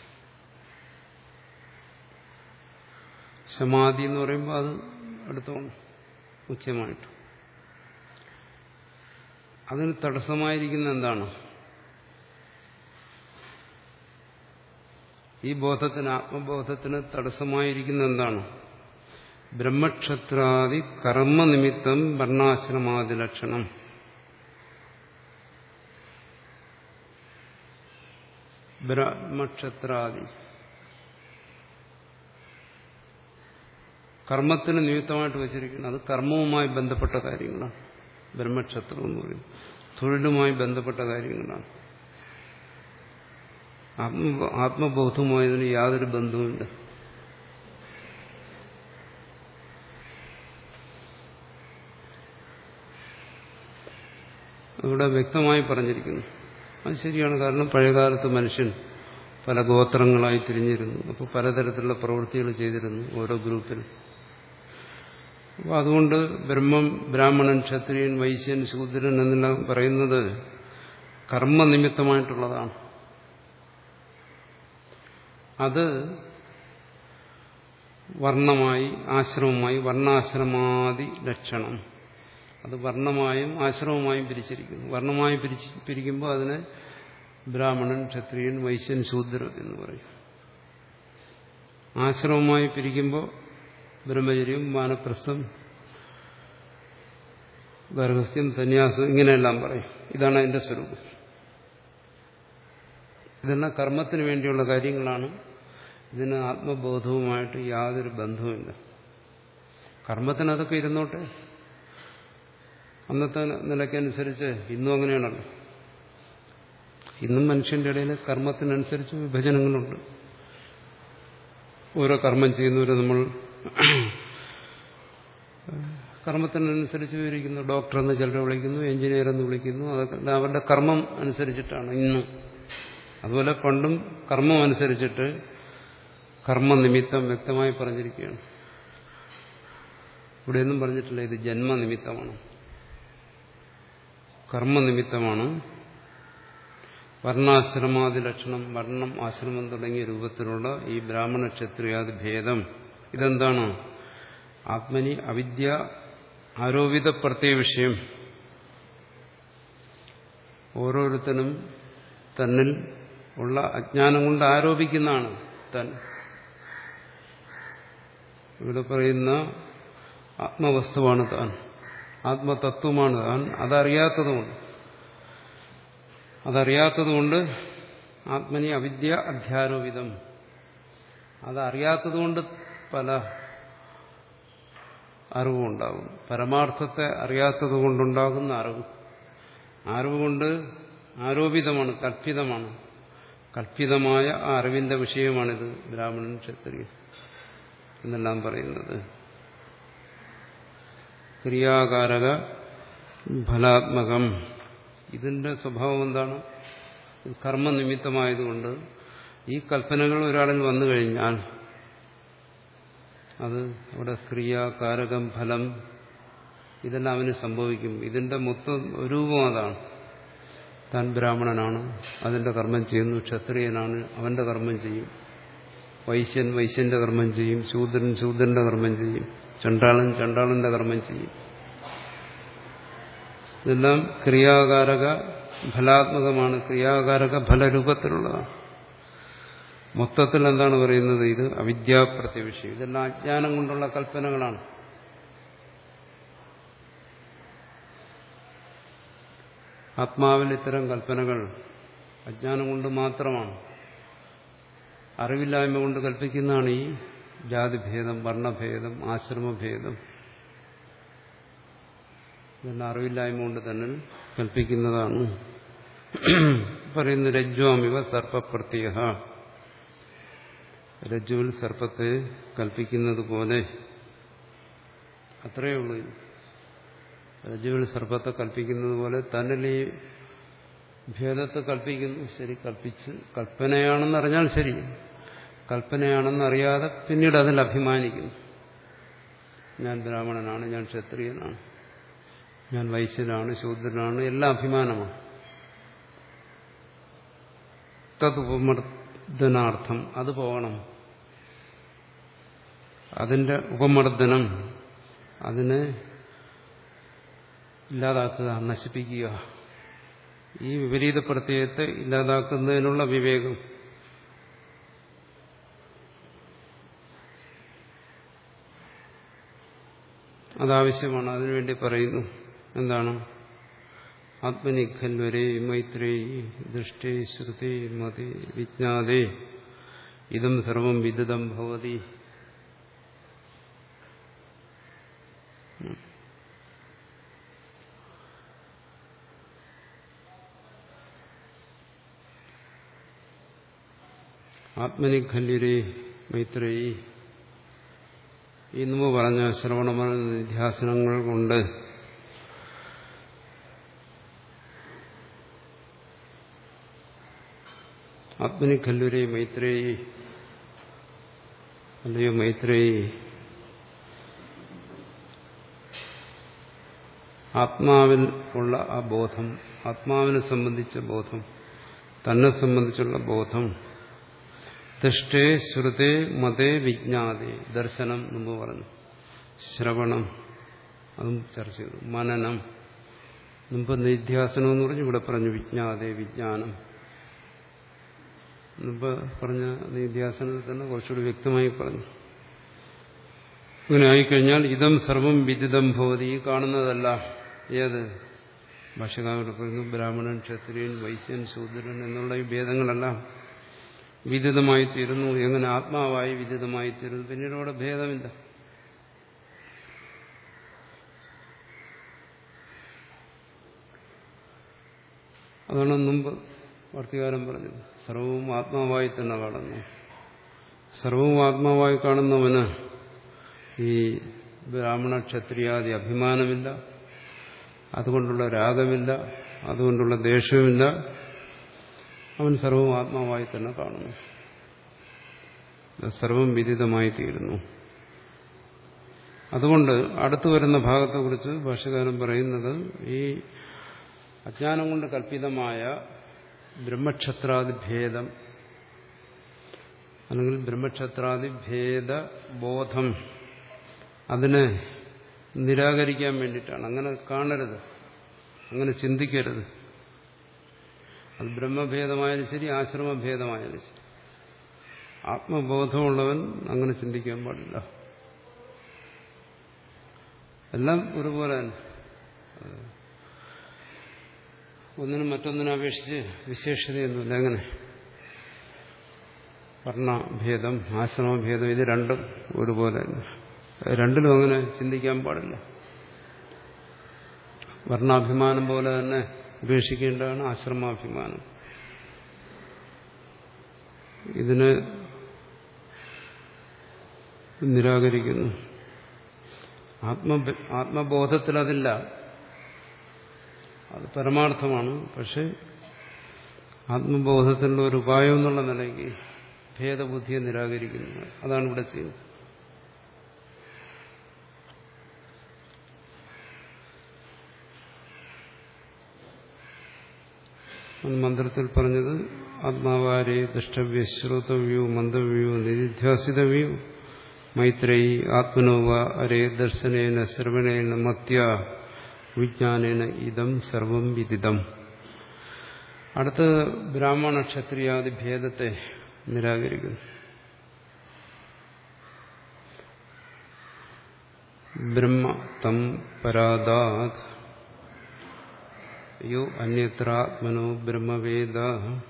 സമാധി എന്ന് പറയുമ്പോൾ അത് എടുത്തോണം മുഖ്യമായിട്ട്. അതിന് തടസ്സമായിരിക്കുന്ന എന്താണ്? ഈ ബോധത്തിന്, ആത്മബോധത്തിന് തടസ്സമായിരിക്കുന്ന എന്താണ്? ബ്രഹ്മക്ഷത്രാദി കർമ്മനിമിത്തം വർണ്ണാശ്രമാദി ലക്ഷണം. ബ്രഹ്മക്ഷത്രാദി കർമ്മത്തിന് നിമിത്തമായിട്ട് വച്ചിരിക്കുന്നത്, അത് കർമ്മവുമായി ബന്ധപ്പെട്ട കാര്യങ്ങളാണ്. ബ്രഹ്മക്ഷത്രം എന്ന് പറയും തൊഴിലുമായി ബന്ധപ്പെട്ട കാര്യങ്ങളാണ്. ആത്മ ആത്മബോധവുമായതിന് യാതൊരു ബന്ധവുമില്ല. ഇവിടെ വ്യക്തമായി പറഞ്ഞിരിക്കുന്നു. അത് ശരിയാണ്. കാരണം പഴയകാലത്ത് മനുഷ്യൻ പല ഗോത്രങ്ങളായി തിരിഞ്ഞിരുന്നു. അപ്പോൾ പലതരത്തിലുള്ള പ്രവൃത്തികൾ ചെയ്തിരുന്നു ഓരോ ഗ്രൂപ്പിൽ. അപ്പോൾ അതുകൊണ്ട് ബ്രഹ്മം, ബ്രാഹ്മണൻ, ക്ഷത്രിയൻ, വൈശ്യൻ, ശൂദ്രൻ എന്നെല്ലാം പറയുന്നത് കർമ്മനിമിത്തമായിട്ടുള്ളതാണ്. അത് വർണ്ണമായി, ആശ്രമമായി, വർണ്ണാശ്രമാദി ലക്ഷണം. അത് വർണ്ണമായും ആശ്രമമായും പിരിച്ചിരിക്കുന്നു. വർണ്ണമായി പിരിച്ച് പിരിക്കുമ്പോൾ അതിനെ ബ്രാഹ്മണൻ, ക്ഷത്രിയൻ, വൈശ്യൻ, ശൂദ്രൻ എന്ന് പറയും. ആശ്രമമായി പിരിക്കുമ്പോൾ ബ്രഹ്മചര്യം, വാനപ്രസ്ഥം, ഗർഭസ്ഥ്യം, സന്യാസം, ഇങ്ങനെയെല്ലാം പറയും. ഇതാണ് അതിന്റെ സ്വരൂപം. ഇതെല്ലാം കർമ്മത്തിന് വേണ്ടിയുള്ള കാര്യങ്ങളാണ്. ഇതിന് ആത്മബോധവുമായിട്ട് യാതൊരു ബന്ധവുമില്ല. കർമ്മത്തിന് അതൊക്കെ ഇരുന്നോട്ടെ. അന്നത്തെ നിലയ്ക്കനുസരിച്ച് ഇന്നും അങ്ങനെയാണല്ലോ. ഇന്നും മനുഷ്യന്റെ ഇടയിൽ കർമ്മത്തിനനുസരിച്ച് വിഭജനങ്ങളുണ്ട്. ഓരോ കർമ്മം ചെയ്യുന്നവരെ നമ്മൾ കർമ്മത്തിനനുസരിച്ച് വിവരിക്കുന്നു. ഡോക്ടർ എന്ന് ചിലരെ വിളിക്കുന്നു, എഞ്ചിനീയർ എന്ന് വിളിക്കുന്നു. അതൊക്കെ അവരുടെ കർമ്മം അനുസരിച്ചിട്ടാണ് ഇന്നും. അതുപോലെ പണ്ടും കർമ്മം അനുസരിച്ചിട്ട് കർമ്മനിമിത്തം വ്യക്തമായി പറഞ്ഞിരിക്കുകയാണ്. ഇവിടെയൊന്നും പറഞ്ഞിട്ടില്ല ഇത് ജന്മനിമിത്തമാണ്, കർമ്മനിമിത്തമാണ്. വർണ്ണാശ്രമാദി ലക്ഷണം, വർണ്ണം, ആശ്രമം തുടങ്ങിയ രൂപത്തിലുള്ള ഈ ബ്രാഹ്മണ ക്ഷത്രിയാദി ഭേദം ഇതെന്താണ്? ആത്മനി അവിദ്യ ആരോപിത പ്രത്യേക വിഷയം. ഓരോരുത്തരും തന്നിൽ ഉള്ള അജ്ഞാനം കൊണ്ട് ആരോപിക്കുന്നതാണ് താൻ. ഇവിടെ പറയുന്ന ആത്മവസ്തുവാണ് താൻ, ആത്മതത്വമാണ് താൻ. അതറിയാത്തതുകൊണ്ട് അതറിയാത്തതുകൊണ്ട് ആത്മനി അവിദ്യ അധ്യാരോപിതം, അതറിയാത്തതുകൊണ്ട് പല അറിവുണ്ടാകും. പരമാർത്ഥത്തെ അറിയാത്തത് കൊണ്ടുണ്ടാകുന്ന അറിവ്. അറിവ് കൊണ്ട് ആരോപിതമാണ്, കൽപ്പിതമാണ്. കൽപ്പിതമായ ആ അറിവിന്റെ വിഷയമാണിത് ബ്രാഹ്മണൻ ക്ഷത്രിയൻ എന്നെല്ലാം പറയുന്നത്. ക്രിയാകാരക ഫലാത്മകം. ഇതിന്റെ സ്വഭാവം എന്താണ്? കർമ്മനിമിത്തമായതുകൊണ്ട് ഈ കൽപ്പനകൾ ഒരാളിൽ വന്നു കഴിഞ്ഞാൽ അത് അവിടെ ക്രിയ, കാരകം, ഫലം ഇതെല്ലാം അവന് സംഭവിക്കും. ഇതിന്റെ മൊത്തം രൂപം അതാണ്. താൻ ബ്രാഹ്മണനാണ്, അതിന്റെ കർമ്മം ചെയ്യുന്നു. ക്ഷത്രിയനാണ്, അവന്റെ കർമ്മം ചെയ്യും. വൈശ്യൻ വൈശ്യന്റെ കർമ്മം ചെയ്യും. ശൂദ്രൻ ശൂദ്രന്റെ കർമ്മം ചെയ്യും. ചണ്ടാളൻ ചണ്ടാളന്റെ കർമ്മം ചെയ്യും. ഇതെല്ലാം ക്രിയാകാരക ഫലാത്മകമാണ്, ക്രിയാകാരക ഫലരൂപത്തിലുള്ളതാണ്. മൊത്തത്തിൽ എന്താണ് പറയുന്നത്? ഇത് അവിദ്യാപ്രത്യവിഷയം. ഇതെല്ലാം അജ്ഞാനം കൊണ്ടുള്ള കൽപ്പനകളാണ്. ആത്മാവിൽ ഇത്തരം കൽപ്പനകൾ അജ്ഞാനം കൊണ്ട് മാത്രമാണ്. അറിവില്ലായ്മ കൊണ്ട് കൽപ്പിക്കുന്നതാണ് ഈ ജാതിഭേദം, വർണ്ണഭേദം, ആശ്രമഭേദം. ഇതെല്ലാം അറിവില്ലായ്മ കൊണ്ട് തന്നെ കൽപ്പിക്കുന്നതാണ്. പറയുന്നു രജ്വാമിവ സർപ്പപ്രത്യ. രജ്ജുവിൽ സർപ്പത്തെ കൽപ്പിക്കുന്നത് പോലെ. അത്രയേ ഉള്ളൂ. രജ്ജുവിൽ സർപ്പത്തെ കൽപ്പിക്കുന്നത് പോലെ തന്നിൽ ഈ ഭേദത്തെ കൽപ്പിക്കുന്നു. ശരി, കൽപ്പിച്ച് കൽപ്പനയാണെന്നറിഞ്ഞാൽ ശരി. കൽപ്പനയാണെന്നറിയാതെ പിന്നീട് അതിൽ അഭിമാനിക്കുന്നു. ഞാൻ ബ്രാഹ്മണനാണ്, ഞാൻ ക്ഷത്രിയനാണ്, ഞാൻ വൈശ്യനാണ്, ശൂദ്രനാണ്, എല്ലാം അഭിമാനമാണ്. തതുപമർദ്ദനാർത്ഥം അത് പോകണം. അതിന്റെ ഉപമർദ്ദനം, അതിനെ ഇല്ലാതാക്കുക, നശിപ്പിക്കുക. ഈ വിപരീത പ്രത്യയത്തെ ഇല്ലാതാക്കുന്നതിനുള്ള വിവേകം. അതാവശ്യമാണ്. അതിനുവേണ്ടി പറയുന്നു. എന്താണ്? ആത്മനി ഖൽവരേ മൈത്രേയി ദൃഷ്ടേ ശ്രുതി മതി വിജ്ഞാതേ ഇദം സർവം വിദിതം ഭവതി. ആത്മനി ഖല്യരേ മൈത്രേയി. ഈ മുമ്പ് പറഞ്ഞ ശ്രവണമന നിധ്യാസനങ്ങൾ കൊണ്ട് ആത്മനി ഖല്ലുരേ മൈത്രേയി, അല്ലയോ മൈത്രേയി, ആത്മാവിൽ ഉള്ള ആ ബോധം, ആത്മാവിനെ സംബന്ധിച്ച ബോധം, തന്നെ സംബന്ധിച്ചുള്ള ബോധം, തിഷ്ടേ ശ്രുതേ മതേ വിജ്ഞാതേ, ദർശനം മുമ്പ് പറഞ്ഞു, ശ്രവണം അതും ചർച്ച ചെയ്തു, മനനം മുമ്പ് നിധ്യാസനം എന്ന് പറഞ്ഞു, ഇവിടെ പറഞ്ഞു വിജ്ഞാതേ വിജ്ഞാനം. മുമ്പ് പറഞ്ഞ നിധ്യാസനത്തിൽ തന്നെ കുറച്ചുകൂടി വ്യക്തമായി പറഞ്ഞു. ഇങ്ങനെ ആയിക്കഴിഞ്ഞാൽ ഇതം സർവം വിദിതം ഭവതി, ഈ കാണുന്നതല്ല. ഏത്? ഭാഷകാരോട് പറയുന്നു ബ്രാഹ്മണൻ, ക്ഷത്രിയൻ, വൈശ്യൻ, ശൂദ്രൻ എന്നുള്ള ഈ ഭേദങ്ങളെല്ലാം വിദിതമായിത്തീരുന്നു. എങ്ങനെ? ആത്മാവായി വിദിതമായിത്തീരുന്നു. പിന്നീട് അവിടെ ഭേദമില്ല. അതാണ് മുമ്പ് വർത്തികാരം പറഞ്ഞത്. സർവവും ആത്മാവായി തന്നെ കാണുന്നു. സർവവും ആത്മാവായി കാണുന്നവന് ഈ ബ്രാഹ്മണ ക്ഷത്രിയാദി അഭിമാനമില്ല, അതുകൊണ്ടുള്ള രാഗമില്ല, അതുകൊണ്ടുള്ള ദേഷ്യമില്ല. അവൻ സർവവും ആത്മാവായി തന്നെ കാണുന്നു. സർവം വിദിതമായി തീരുന്നു. അതുകൊണ്ട് അടുത്തു വരുന്ന ഭാഗത്തെക്കുറിച്ച് ഭാഷ്യകാരൻ പറയുന്നത് ഈ അജ്ഞാനം കൊണ്ട് കൽപ്പിതമായ ബ്രഹ്മക്ഷത്രാദി ഭേദം അല്ലെങ്കിൽ ബ്രഹ്മക്ഷത്രാദി ഭേദബോധം അതിനെ നിരാകരിക്കാൻ വേണ്ടിയിട്ടാണ്. അങ്ങനെ കാണരുത്, അങ്ങനെ ചിന്തിക്കരുത്. അത് ബ്രഹ്മഭേദമായാലും ശരി, ആശ്രമഭേദമായാലും ശരി, ആത്മബോധമുള്ളവൻ അങ്ങനെ ചിന്തിക്കാൻ പാടില്ല. എല്ലാം ഒരുപോലെ തന്നെ, ഒന്നിനും മറ്റൊന്നിനും അപേക്ഷിച്ച് വിശേഷതയൊന്നുമില്ല. അങ്ങനെ വർണ്ണഭേദം, ആശ്രമഭേദം, ഇത് രണ്ടും ഒരുപോലെ തന്നെ. രണ്ടിലും അങ്ങനെ ചിന്തിക്കാൻ പാടില്ല. വർണ്ണാഭിമാനം പോലെ തന്നെ ഉപേക്ഷിക്കേണ്ടതാണ് ആശ്രമാഭിമാനം. ഇതിന് നിരാകരിക്കുന്നു. ആത്മ ആത്മബോധത്തിൽ അതില്ല, അത് പരമാർത്ഥമാണ്. പക്ഷെ ആത്മബോധത്തിലുള്ള ഒരു ഉപായം എന്നുള്ള നിലയ്ക്ക് ഭേദബുദ്ധിയെ നിരാകരിക്കുന്നു. അതാണ് ഇവിടെ ചെയ്യുന്നത്. മന്ത്രത്തിൽ പറഞ്ഞത് ആത്മാവാരേ ദൃഷ്ടവ്യ ശ്രോതവ്യോ മന്ദവ്യോ നിധിധ്യാസിതവ്യോ മൈത്രേയി ആത്മനോവ അരേ ദർശനേന ശ്രവണേന മത്യ വിജ്ഞാനേന ഇതം സർവം വിദിതം. അടുത്ത് ബ്രാഹ്മണ ക്ഷത്രിയാദി ഭേദത്തെ നിരാകരിക്കുന്നു. ബ്രഹ്മ തം പരാദാത് യോ അന്യത്രാത്മനോ ബ്രഹ്മവേദ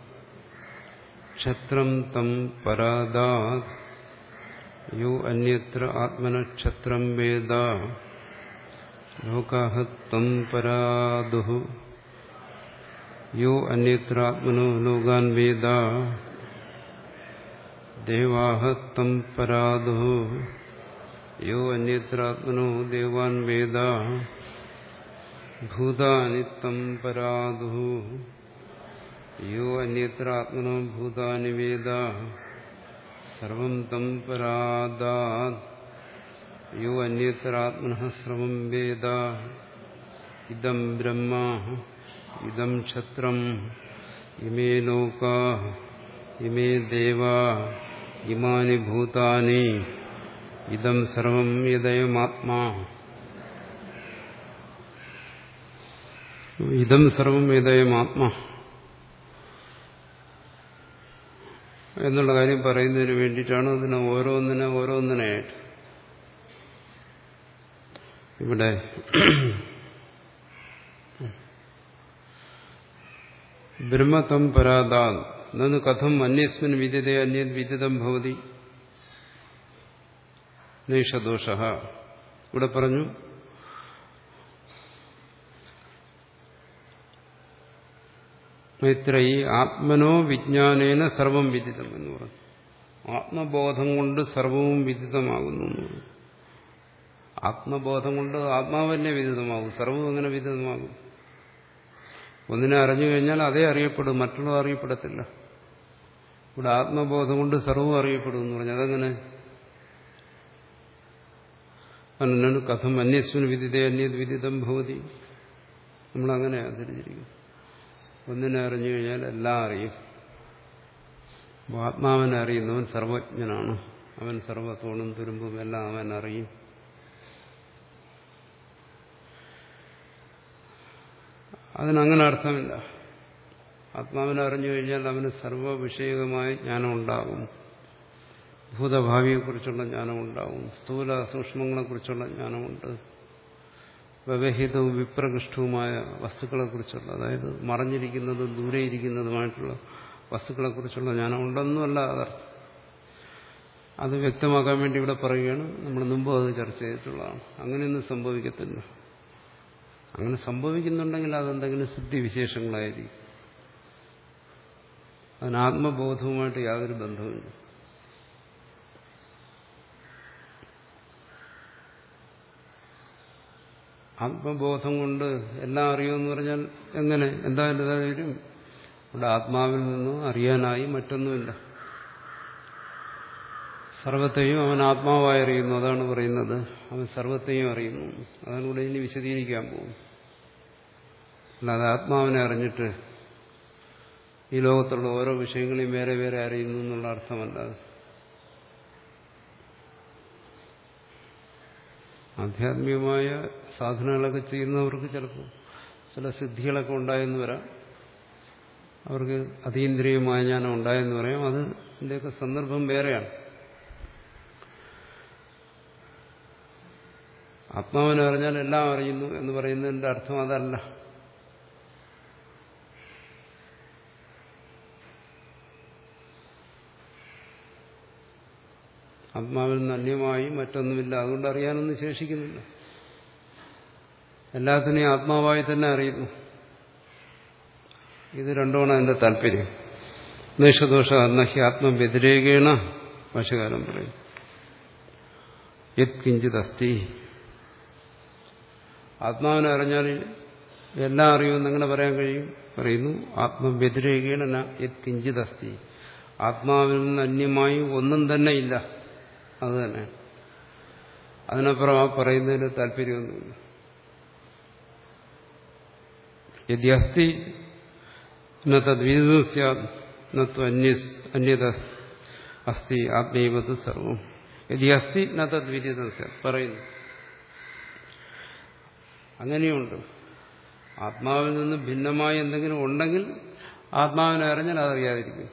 ക്ഷത്രം തം പരാദാത് യോ അന്യത്ര ആത്മനക്ഷത്രം വേദ ലോകാഹ തം പരാദുഹു യോ അന്യത്രാത്മനോ ലോകാൻ വേദ ദേവാഹ തം പരാദുഹു യോ അന്യത്രാത്മനോ ദേവാൻ വേദ ഭൂതാനി തം പരാദുഹു യോ അന്യത്രാത്മനോ ഭൂതാനി വേദ സർവം തം പരാദാത് യോ അന്യത്രാത്മനഃ സർവം വേദ ഇദം ബ്രഹ്മ ഇദം ക്ഷത്രം ഇമേ ലോകാഃ ഇമേ ദേവാഃ ഇമാനി ഭൂതാനി ഇദം സർവം യദയമാത്മാ. ഇദം സർവം യദയമാത്മാ എന്നുള്ള കാര്യം പറയുന്നതിന് വേണ്ടിയിട്ടാണ് അതിനെ ഓരോന്നിനെ ഓരോന്നിനായിട്ട് ഇവിടെ ബ്രഹ്മതം പരാദാൻ നന്ന് കഥം അന്യസ്മിൻ വിദിതേ അന്യത് വിദിതം ഭവതി നൈഷദോഷഃ. ഇവിടെ പറഞ്ഞു മൈത്രേയി ആത്മനോ വിജ്ഞാനേന സർവം വിദിതം എന്ന് പറഞ്ഞു. ആത്മബോധം കൊണ്ട് സർവവും വിദിതമാകുന്നു. ആത്മബോധം കൊണ്ട് ആത്മാവ് തന്നെ വിദിതമാകും. സർവവും എങ്ങനെ വിദിതമാകും? ഒന്നിനെ അറിഞ്ഞു കഴിഞ്ഞാൽ അതേ അറിയപ്പെടും, മറ്റുള്ളവർ അറിയപ്പെടത്തില്ല. ഇവിടെ ആത്മബോധം കൊണ്ട് സർവവും അറിയപ്പെടും എന്ന് പറഞ്ഞു. അതെങ്ങനെ? അനന്യന് കഥം അന്യസ്മിൻ വിദിതേ അന്യത് വിദിതം ഭവതി. നമ്മളങ്ങനെ ധരിച്ചിരിക്കും. ഒന്നിനെ അറിഞ്ഞു കഴിഞ്ഞാൽ എല്ലാം അറിയും. ആത്മാവിനെ അറിയുന്നവൻ സർവജ്ഞനാണ്. അവൻ സർവത്തോടും തുരുമ്പും എല്ലാം അവൻ അറിയും. അതിനങ്ങനെ അർത്ഥമില്ല. ആത്മാവിനെ അറിഞ്ഞു കഴിഞ്ഞാൽ അവന് സർവവിഷയകമായ ജ്ഞാനം ഉണ്ടാകും. ഭൂതഭാവിയെക്കുറിച്ചുള്ള ജ്ഞാനം ഉണ്ടാകും. സ്ഥൂല സൂക്ഷ്മങ്ങളെക്കുറിച്ചുള്ള ജ്ഞാനമുണ്ട്. വ്യവഹിതവും വിപ്രകൃഷ്ടവുമായ വസ്തുക്കളെക്കുറിച്ചുള്ള, അതായത് മറഞ്ഞിരിക്കുന്നതും ദൂരെയിരിക്കുന്നതുമായിട്ടുള്ള വസ്തുക്കളെക്കുറിച്ചുള്ള ജ്ഞാനം ഉണ്ടെന്നുമല്ല അതർത്ഥം. അത് വ്യക്തമാക്കാൻ വേണ്ടി ഇവിടെ പറയുകയാണ്. നമ്മൾ മുമ്പ് അത് ചർച്ച ചെയ്തിട്ടുള്ളതാണ്. അങ്ങനെയൊന്നും സംഭവിക്കത്തില്ല. അങ്ങനെ സംഭവിക്കുന്നുണ്ടെങ്കിൽ അതെന്തെങ്കിലും സിദ്ധിവിശേഷങ്ങളായിരിക്കും. അതിന് ആത്മബോധവുമായിട്ട് യാതൊരു ബന്ധവുമില്ല. ആത്മബോധം കൊണ്ട് എല്ലാം അറിയുമെന്ന് പറഞ്ഞാൽ എങ്ങനെ? എന്തായാലും ഇതായാലും ഇവിടെ ആത്മാവിൽ നിന്നും അറിയാനായി മറ്റൊന്നുമില്ല. സർവത്തെയും അവൻ ആത്മാവായി അറിയുന്നു. അതാണ് പറയുന്നത്. അവൻ സർവത്തെയും അറിയുന്നു. അതാണ് ഇവിടെ ഇനി വിശദീകരിക്കാൻ പോകും. അല്ലാതെ ആത്മാവിനെ അറിഞ്ഞിട്ട് ഈ ലോകത്തുള്ള ഓരോ വിഷയങ്ങളെയും വേറെ വേറെ അറിയുന്നു എന്നുള്ള അർത്ഥമല്ലാതെ. ആധ്യാത്മികമായ സാധനങ്ങളൊക്കെ ചെയ്യുന്നവർക്ക് ചിലപ്പോൾ ചില സിദ്ധികളൊക്കെ ഉണ്ടായെന്ന് വരാം. അവർക്ക് അതീന്ദ്രിയമായ ജ്ഞാനം ഉണ്ടായെന്ന് പറയാം. അത് ഇതിൻ്റെയൊക്കെ സന്ദർഭം വേറെയാണ്. ആത്മാവിനെ അറിഞ്ഞാൽ എല്ലാം അറിയുന്നു എന്ന് പറയുന്നതിന്റെ അർത്ഥം അതല്ല. ആത്മാവിൽ നിന്ന് അന്യമായി മറ്റൊന്നുമില്ല. അതുകൊണ്ട് അറിയാനൊന്നും ശേഷിക്കുന്നില്ല. എല്ലാത്തിനെയും ആത്മാവായി തന്നെ അറിയുന്നു. ഇത് രണ്ടുമാണ് അതിന്റെ താല്പര്യം. നിഷദോഷ നഹി ആത്മവ്യതിരേകേണ ഭാഷ്യകാരൻ പറയും. യത് കിഞ്ചിത് അസ്തി. ആത്മാവിനെ അറിഞ്ഞാൽ എല്ലാം അറിയുമെന്ന് എങ്ങനെ പറയാൻ കഴിയും? പറയുന്നു ആത്മവ്യതിരേകേണ യത് കിഞ്ചിത് അസ്തി. ആത്മാവിൽ നിന്ന് അന്യമായി ഒന്നും തന്നെ ഇല്ല. അത് തന്നെ. അതിനപ്പുറം ആ പറയുന്നതിന് താല്പര്യമൊന്നുമില്ല. യദി അസ്തി ന തദ്വിദിതം സ്യാത് ന തു അന്യത അസ്തി ആത്മൈവത് സർവം. യദി അസ്തി ന തദ്വിദിതം സ്യാത് പറയുന്നു. അങ്ങനെയുണ്ട്. ആത്മാവിൽ നിന്ന് ഭിന്നമായി എന്തെങ്കിലും ഉണ്ടെങ്കിൽ ആത്മാവിനെ അറിഞ്ഞാൽ അതറിയാതിരിക്കും.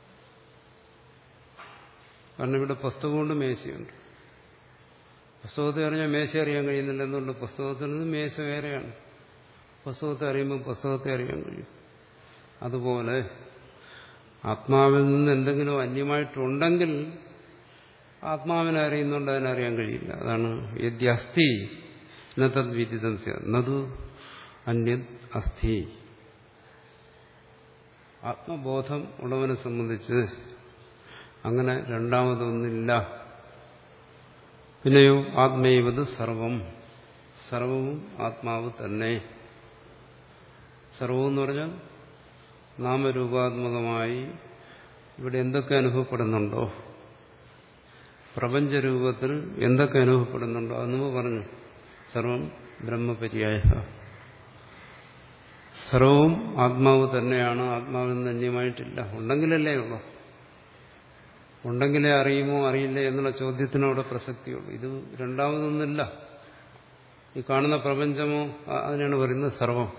കാരണം ഇവിടെ പുസ്തകമുണ്ട്, മേശയുണ്ട്. പുസ്തകത്തെ അറിഞ്ഞാൽ മേശ അറിയാൻ കഴിയുന്നില്ല. എന്തുകൊണ്ട്? പുസ്തകത്തിൽ നിന്ന് മേശ വേറെയാണ്. പുസ്തകത്തെ അറിയുമ്പോൾ പുസ്തകത്തെ അറിയാൻ കഴിയും. അതുപോലെ ആത്മാവിൽ നിന്ന് എന്തെങ്കിലും അന്യമായിട്ടുണ്ടെങ്കിൽ ആത്മാവിനെ അറിയുന്നുണ്ട്, അതിനറിയാൻ കഴിയില്ല. അതാണ് യദ്യസ്തി ന തദ്വിദിതം സ്യാത് നതു അന്യത് അസ്ഥി. ആത്മബോധം ഉള്ളവനെ സംബന്ധിച്ച് അങ്ങനെ രണ്ടാമതൊന്നില്ല. പിന്നെയോ ആത്മൈവത് സർവം. സർവവും ആത്മാവ് തന്നെ. സർവം എന്ന് പറഞ്ഞാൽ നാമരൂപാത്മകമായി ഇവിടെ എന്തൊക്കെ അനുഭവപ്പെടുന്നുണ്ടോ, പ്രപഞ്ചരൂപത്തിൽ എന്തൊക്കെ അനുഭവപ്പെടുന്നുണ്ടോ അത് നമ്മൾ പറഞ്ഞു. സർവം ബ്രഹ്മപര്യായ. സർവവും ആത്മാവ് തന്നെയാണ്. ആത്മാവിൽ നിന്ന് അന്യമായിട്ടില്ല. ഉണ്ടെങ്കിലല്ലേ ഉള്ളൂ. ഉണ്ടെങ്കിലേ അറിയുമോ അറിയില്ലേ എന്നുള്ള ചോദ്യത്തിനവിടെ പ്രസക്തിയുള്ളൂ. ഇത് രണ്ടാമതൊന്നുമില്ല. ഈ കാണുന്ന പ്രപഞ്ചമോ അതിനാണ് പറയുന്നത് സർവം.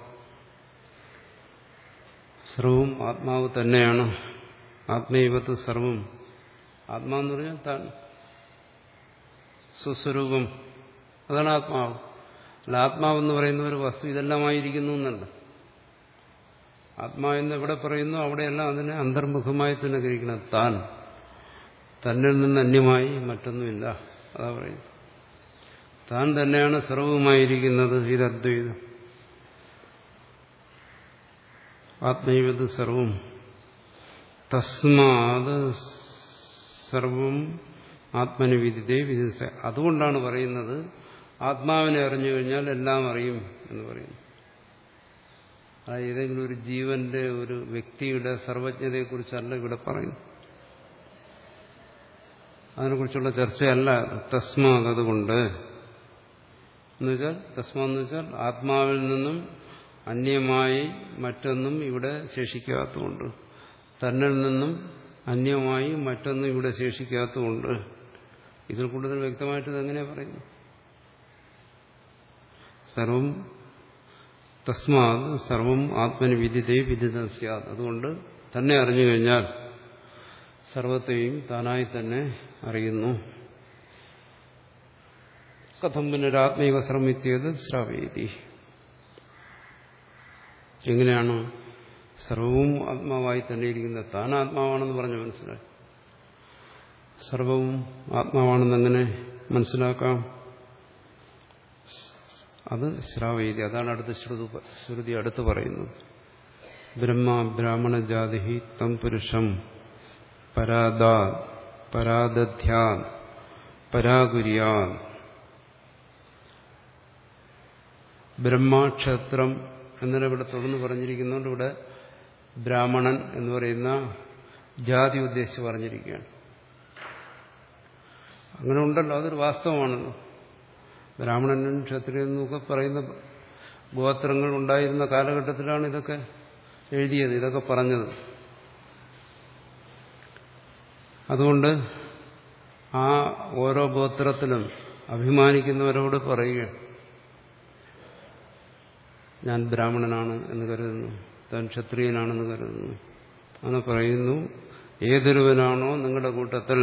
സർവവും ആത്മാവ് തന്നെയാണ്. ആത്മൈവത്ത് സർവം. ആത്മാവെന്ന് പറഞ്ഞാൽ താൻ സ്വസ്വരൂപം, അതാണ് ആത്മാവ്. അല്ല ആത്മാവെന്ന് പറയുന്ന ഒരു വസ്തു ഇതെല്ലാമായിരിക്കുന്നു എന്നല്ല. ആത്മാവെന്ന് എവിടെ പറയുന്നു അവിടെയെല്ലാം അതിനെ അന്തർമുഖമായി തന്നെ ഗ്രഹിക്കണം. താൻ തന്നിൽ നിന്ന് അന്യമായി മറ്റൊന്നുമില്ല. അതാ പറയുന്നത്. താൻ തന്നെയാണ് സർവവുമായിരിക്കുന്നത്. ഇത് അദ്വൈതം. ആത്മൈവത് സർവം. തസ്മാത് സർവം ആത്മനി വിദിതേ വിദിത. അതുകൊണ്ടാണ് പറയുന്നത് ആത്മാവിനെ അറിഞ്ഞു കഴിഞ്ഞാൽ എല്ലാം അറിയും എന്ന് പറയുന്നു. അതായത് ഏതെങ്കിലും ഒരു ജീവന്റെ, ഒരു വ്യക്തിയുടെ സർവജ്ഞതയെക്കുറിച്ചല്ല ഇവിടെ പറയുന്നു. അതിനെക്കുറിച്ചുള്ള ചർച്ചയല്ല. തസ്മാത് അതുകൊണ്ട് എന്നുവെച്ചാൽ തസ്മാന്ന് വെച്ചാൽ ആത്മാവിൽ നിന്നും അന്യമായി മറ്റൊന്നും ഇവിടെ ശേഷിക്കാത്തതുകൊണ്ട്, തന്നിൽ നിന്നും അന്യമായി മറ്റൊന്നും ഇവിടെ ശേഷിക്കാത്തതുകൊണ്ട്. ഇതിൽ കൂടുതൽ വ്യക്തമായിട്ട് ഇതെങ്ങനെ പറയുന്നു? സർവം തസ്മാത് സർവം ആത്മനി വിദിതേ വിദിതം സ്യാത്. അതുകൊണ്ട് തന്നെ അറിഞ്ഞു കഴിഞ്ഞാൽ സർവത്തെയും താനായി തന്നെ അറിയുന്നു. കഥം പുനരാത്മൈവ സർവമിത്യേത് ശ്രാവേതി. എങ്ങനെയാണ് സർവവും ആത്മാവായി തന്നെ ഇരിക്കുന്നത്? താൻ ആത്മാവാണെന്ന് പറഞ്ഞു മനസ്സിലായി. സർവവും ആത്മാവാണെന്നെങ്ങനെ മനസ്സിലാക്കാം? അത് ശ്രാവേതി. അതാണ് അടുത്ത ശ്രുതി ശ്രുതി അടുത്ത് പറയുന്നത്. ബ്രഹ്മ ബ്രാഹ്മണ ജാതി തം പുരുഷം പരാദാ പരാദധ്യാ പരാകുര്യാ. ബ്രഹ്മക്ഷത്രം എന്നതിനെ ഇവിടെ തുടർന്ന് പറഞ്ഞിരിക്കുന്നുണ്ട്. ഇവിടെ ബ്രാഹ്മണൻ എന്ന് പറയുന്ന ജാതി ഉദ്ദേശിച്ച് പറഞ്ഞിരിക്കുകയാണ്. അങ്ങനെ ഉണ്ടല്ലോ, അതൊരു വാസ്തവമാണല്ലോ. ബ്രാഹ്മണനും ക്ഷത്രിയനും ഒക്കെ പറയുന്ന ഗോത്രങ്ങൾ ഉണ്ടായിരുന്ന കാലഘട്ടത്തിലാണ് ഇതൊക്കെ എഴുതിയത്, ഇതൊക്കെ പറഞ്ഞത്. അതുകൊണ്ട് ആ ഓരോ ഗോത്രത്തിലും അഭിമാനിക്കുന്നവരോട് പറയുക, ഞാൻ ബ്രാഹ്മണനാണ് എന്ന് കരുതുന്നു, താൻ ക്ഷത്രിയനാണെന്ന് കരുതുന്നു. അങ്ങനെ പറയുന്നു. ഏതൊരുവനാണോ നിങ്ങളുടെ കൂട്ടത്തിൽ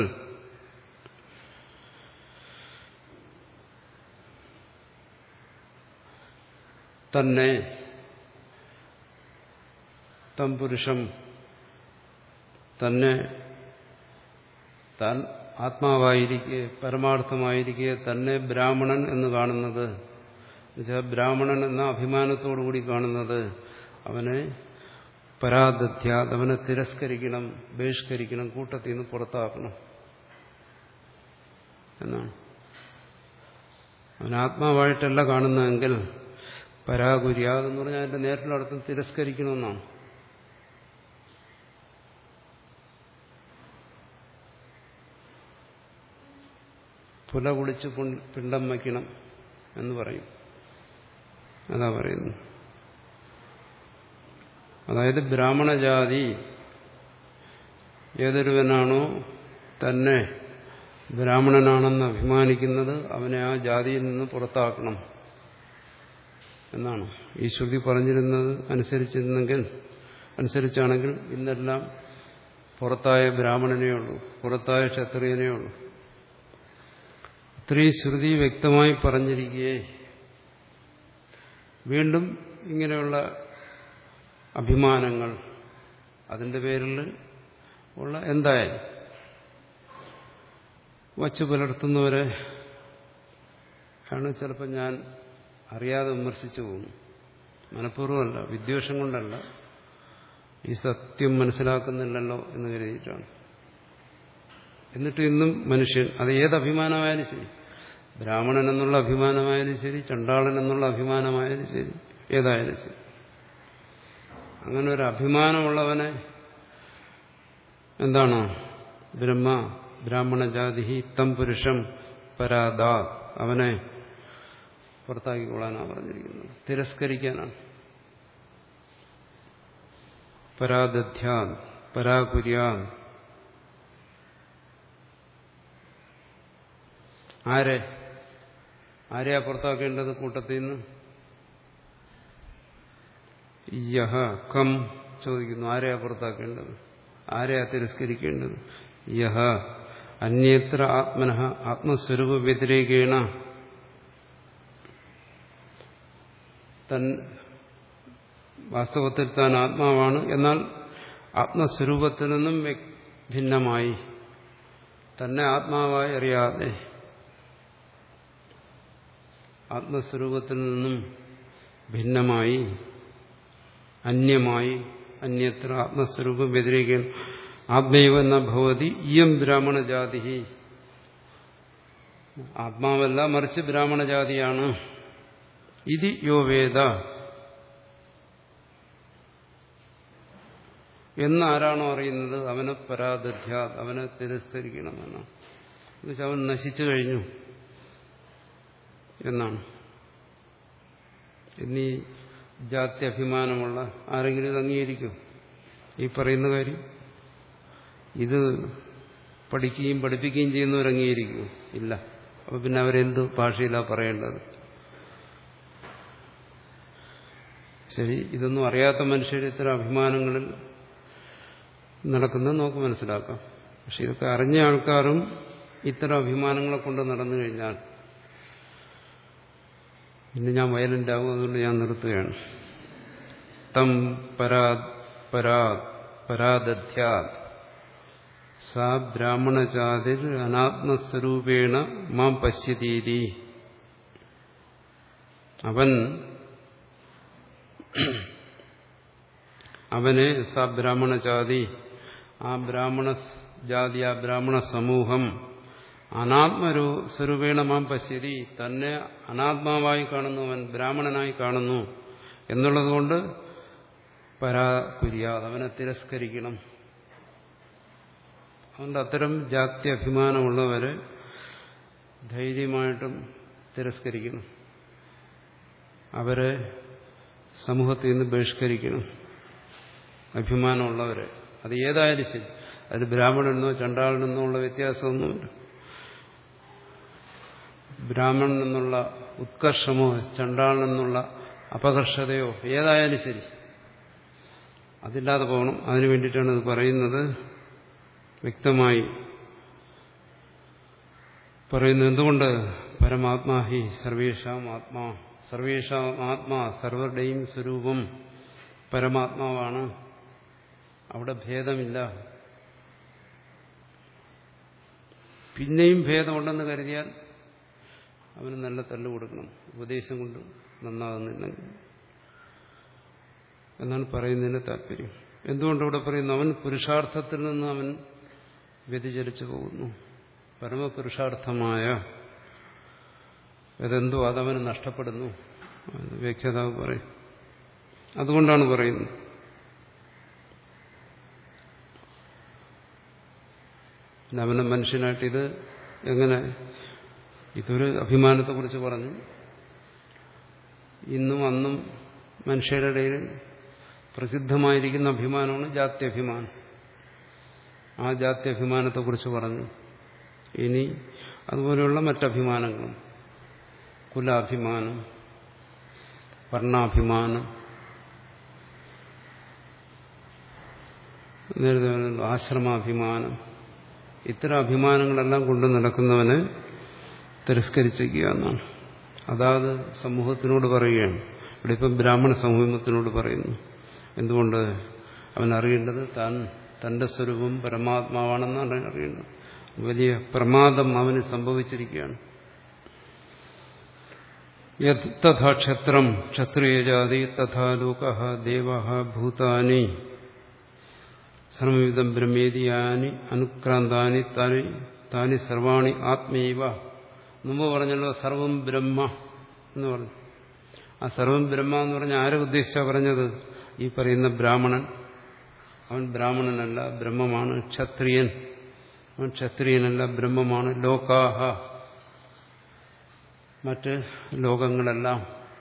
തന്നെ തം പുരുഷം തന്നെ താൻ ആത്മാവായിരിക്കെ പരമാർത്ഥമായിരിക്കെ തന്നെ ബ്രാഹ്മണൻ എന്ന് കാണുന്നത്, എന്നുവെച്ചാൽ ബ്രാഹ്മണൻ എന്ന അഭിമാനത്തോടുകൂടി കാണുന്നത് അവനെ പരാദധ്യാത്, അവനെ തിരസ്കരിക്കണം, ബഹിഷ്കരിക്കണം, കൂട്ടത്തിൽ നിന്ന് പുറത്താക്കണം എന്നാണ്. അവൻ ആത്മാവായിട്ടല്ല കാണുന്നതെങ്കിൽ പരാകുര്യാത് എന്ന് പറഞ്ഞാൽ അതിന്റെ നേരിട്ടുള്ള അർത്ഥം തിരസ്കരിക്കണമെന്നാണ്. പുല കുളിച്ച് പിണ്ടം വയ്ക്കണം എന്ന് പറയും. അതാ പറയുന്നു. അതായത് ബ്രാഹ്മണജാതി ഏതൊരുവനാണോ തന്നെ ബ്രാഹ്മണനാണെന്ന് അഭിമാനിക്കുന്നത് അവനെ ആ ജാതിയിൽ നിന്ന് പുറത്താക്കണം എന്നാണ്. ഈ ശ്രുതി പറഞ്ഞിരുന്നത് അനുസരിച്ചിരുന്നെങ്കിൽ അനുസരിച്ചാണെങ്കിൽ ഇന്നെല്ലാം പുറത്തായ ബ്രാഹ്മണനേ ഉള്ളൂ, പുറത്തായ ക്ഷത്രിയനേ ഉള്ളൂ. ഇത്രയും ശ്രുതി വ്യക്തമായി പറഞ്ഞിരിക്കുകയെ വീണ്ടും ഇങ്ങനെയുള്ള അഭിമാനങ്ങൾ അതിന്റെ പേരിൽ ഉള്ള എന്തായാലും വച്ചു പുലർത്തുന്നവരെ ആണ് ചിലപ്പോൾ ഞാൻ അറിയാതെ വിമർശിച്ചു പോകുന്നു. മനഃപൂർവ്വമല്ല, വിദ്വേഷം കൊണ്ടല്ല, ഈ സത്യം മനസ്സിലാക്കുന്നില്ലല്ലോ എന്ന് കരുതിയിട്ടാണ്. എന്നിട്ട് ഇന്നും മനുഷ്യൻ, അത് ഏത് അഭിമാനമായാലും ശരി, ബ്രാഹ്മണൻ എന്നുള്ള അഭിമാനമായാലും ശരി, ചണ്ടാളൻ എന്നുള്ള അഭിമാനമായാലും ശരി, ഏതായാലും ശരി, അങ്ങനെ ഒരു അഭിമാനമുള്ളവനെ എന്താണ് ബ്രഹ്മ ബ്രാഹ്മണജാതി തം പുരുഷം പരാദാ, അവനെ പുറത്താക്കിക്കൊള്ളാനാണ് പറഞ്ഞിരിക്കുന്നത്, തിരസ്കരിക്കാനാണ്. പരാദധ്യാ പരാകുര്യാ, ആരെ ആരെയാ പുറത്താക്കേണ്ടത് കൂട്ടത്തിൽ നിന്ന്? യഹ കം ചോദിക്കുന്നു. ആരെയാ പുറത്താക്കേണ്ടത്? ആരെയാ തിരസ്കരിക്കേണ്ടത്? യഹ അന്യത്ര ആത്മനഃ ആത്മസ്വരൂപ വ്യതിരേകേണ, തൻ വാസ്തവത്തിൽ താൻ ആത്മാവാണ്, എന്നാൽ ആത്മസ്വരൂപത്തിൽ നിന്നും ഭിന്നമായി, തന്നെ ആത്മാവായി അറിയാതെ ആത്മസ്വരൂപത്തിൽ നിന്നും ഭിന്നമായി, അന്യമായി, അന്യത്ര ആത്മസ്വരൂപം വ്യതിരേകേണ ആത്മൈവ ന ഭവതി ഇയം ബ്രാഹ്മണജാതി, ആത്മാവല്ല മറിച്ച് ബ്രാഹ്മണജാതിയാണ്. ഇതി യോ വേദ, എന്നാരാണോ അറിയുന്നത് അവനെ പരാദധ്യാ, അവനെ തിരസ്കരിക്കണമെന്നാണ്. എന്നുവെച്ചാൽ അവൻ നശിച്ചു കഴിഞ്ഞു എന്നാണ്. എന്നീ ജാത്യഭിമാനമുള്ള ആരെങ്കിലും ഇത് അംഗീകരിക്കും? ഈ പറയുന്ന കാര്യം ഇത് പഠിക്കുകയും പഠിപ്പിക്കുകയും ചെയ്യുന്നവർ അംഗീകരിക്കും? ഇല്ല. അപ്പൊ പിന്നെ അവരെന്ത് ഭാഷയിലാണ് പറയേണ്ടത്? ശരി, ഇതൊന്നും അറിയാത്ത മനുഷ്യർ ഇത്തരം അഭിമാനങ്ങളിൽ നടക്കുന്നത് നമുക്ക് മനസ്സിലാക്കാം. പക്ഷെ ഇതൊക്കെ അറിഞ്ഞ ആൾക്കാരും ഇത്തരം അഭിമാനങ്ങളെ കൊണ്ട് നടന്നു കഴിഞ്ഞാൽ ഇന്ന് ഞാൻ വയലന്റ് ആകും, അതുകൊണ്ട് ഞാൻ നിർത്തുകയാണ്. തം പരാ പരാ പരാദധ്യാ സാ ബ്രാഹ്മണജാതിർ അനാത്മസ്വരൂപേണ മാം പശ്യതീതി, അവൻ അവനെ സാ ബ്രാഹ്മണജാതി, ആ ബ്രാഹ്മണ ജാതി, ആ ബ്രാഹ്മണ സമൂഹം അനാത്മരൂ സ്വരൂപേണ മാം പശ്യതി, തന്നെ അനാത്മാവായി കാണുന്നു, അവൻ ബ്രാഹ്മണനായി കാണുന്നു എന്നുള്ളതുകൊണ്ട് പരാകുര്യാ, അവനെ തിരസ്കരിക്കണം. അതുകൊണ്ട് അത്തരം ജാതി അഭിമാനമുള്ളവരെ ധൈര്യമായിട്ടും തിരസ്കരിക്കണം, അവരെ സമൂഹത്തിൽ നിന്ന് ബഹിഷ്കരിക്കണം. അഭിമാനമുള്ളവരെ, അത് ഏതായാലും ശരി, അത് ബ്രാഹ്മണനെന്നോ ചണ്ടാളനെന്നോ ഉള്ള വ്യത്യാസമൊന്നുമില്ല. ബ്രാഹ്മണൻ എന്നുള്ള ഉത്കർഷമോ ചണ്ടാളനെന്നുള്ള അപകർഷതയോ ഏതായാലും ശരി, അതില്ലാതെ പോകണം. അതിനു വേണ്ടിയിട്ടാണ് ഇത് പറയുന്നത്. വ്യക്തമായി പറയുന്നത് എന്തുകൊണ്ട്? പരമാത്മാ ഹി സർവേഷാം ആത്മാ, സർവേഷാം ആത്മാ, സർവരുടെയും സ്വരൂപം പരമാത്മാവാണ്, അവിടെ ഭേദമില്ല. പിന്നെയും ഭേദമുണ്ടെന്ന് കരുതിയാൽ അവന് നല്ല തല്ല് കൊടുക്കണം, ഉപദേശം കൊണ്ട് നന്നാകുന്നില്ലെങ്കിൽ എന്നാണ് പറയുന്നതിന് താല്പര്യം. എന്തുകൊണ്ടിവിടെ പറയുന്നു? അവൻ പുരുഷാർത്ഥത്തിൽ നിന്ന് അവൻ വ്യതിചലിച്ചു പോകുന്നു. പരമപുരുഷാർത്ഥമായ ഏതെന്തോ അതവന് നഷ്ടപ്പെടുന്നു. വ്യാഖ്യാതാവ് പറയും. അതുകൊണ്ടാണ് പറയുന്നത്. അവനെ മനുഷ്യനായിട്ട് ഇത് എങ്ങനെ, ഇതൊരു അഭിമാനത്തെക്കുറിച്ച് പറഞ്ഞു. ഇന്നും അന്നും മനുഷ്യരുടെ ഇടയിൽ പ്രസിദ്ധമായിരിക്കുന്ന അഭിമാനമാണ് ജാത്യഭിമാനം. ആ ജാത്യഭിമാനത്തെക്കുറിച്ച് പറഞ്ഞു. ഇനി അതുപോലെയുള്ള മറ്റഭിമാനങ്ങളും, കുലാഭിമാനം, വർണ്ണാഭിമാനം, നേരത്തെ ആശ്രമാഭിമാനം, ഇത്തരം അഭിമാനങ്ങളെല്ലാം കൊണ്ടു നടക്കുന്നവനെ തിരസ്കരിച്ചിരിക്കുക എന്നാണ്. അതാത് സമൂഹത്തിനോട് പറയുകയാണ്. ഇവിടെ ഇപ്പം ബ്രാഹ്മണ സമൂഹത്തിനോട് പറയുന്നു. എന്തുകൊണ്ട്? അവൻ അറിയേണ്ടത് താൻ തന്റെ സ്വരൂപം പരമാത്മാവാണെന്നാണ് അറിയേണ്ടത്. വലിയ പ്രമാദം അവന് സംഭവിച്ചിരിക്കുകയാണ്. തഥാ ക്ഷത്രം ക്ഷത്രിയജാതി തഥാ ലോകഃ ദേവഃ ഭൂതാനി സർവവിധം ബ്രഹ്മേതിയാനി അനുക്രാന്താനി താനി താനി സർവാണി ആത്മൈവ. മുമ്പ് പറഞ്ഞല്ലോ സർവം ബ്രഹ്മ എന്ന് പറഞ്ഞു. ആ സർവം ബ്രഹ്മ എന്ന് പറഞ്ഞ ആരെ ഉദ്ദേശിച്ചാ പറഞ്ഞത്? ഈ പറയുന്ന ബ്രാഹ്മണൻ. അവൻ ബ്രാഹ്മണനല്ല, ബ്രഹ്മമാണ്. ക്ഷത്രിയൻ, അവൻ ക്ഷത്രിയനല്ല, ബ്രഹ്മമാണ്. ലോകാഹ, മറ്റ് ലോകങ്ങളെല്ലാം.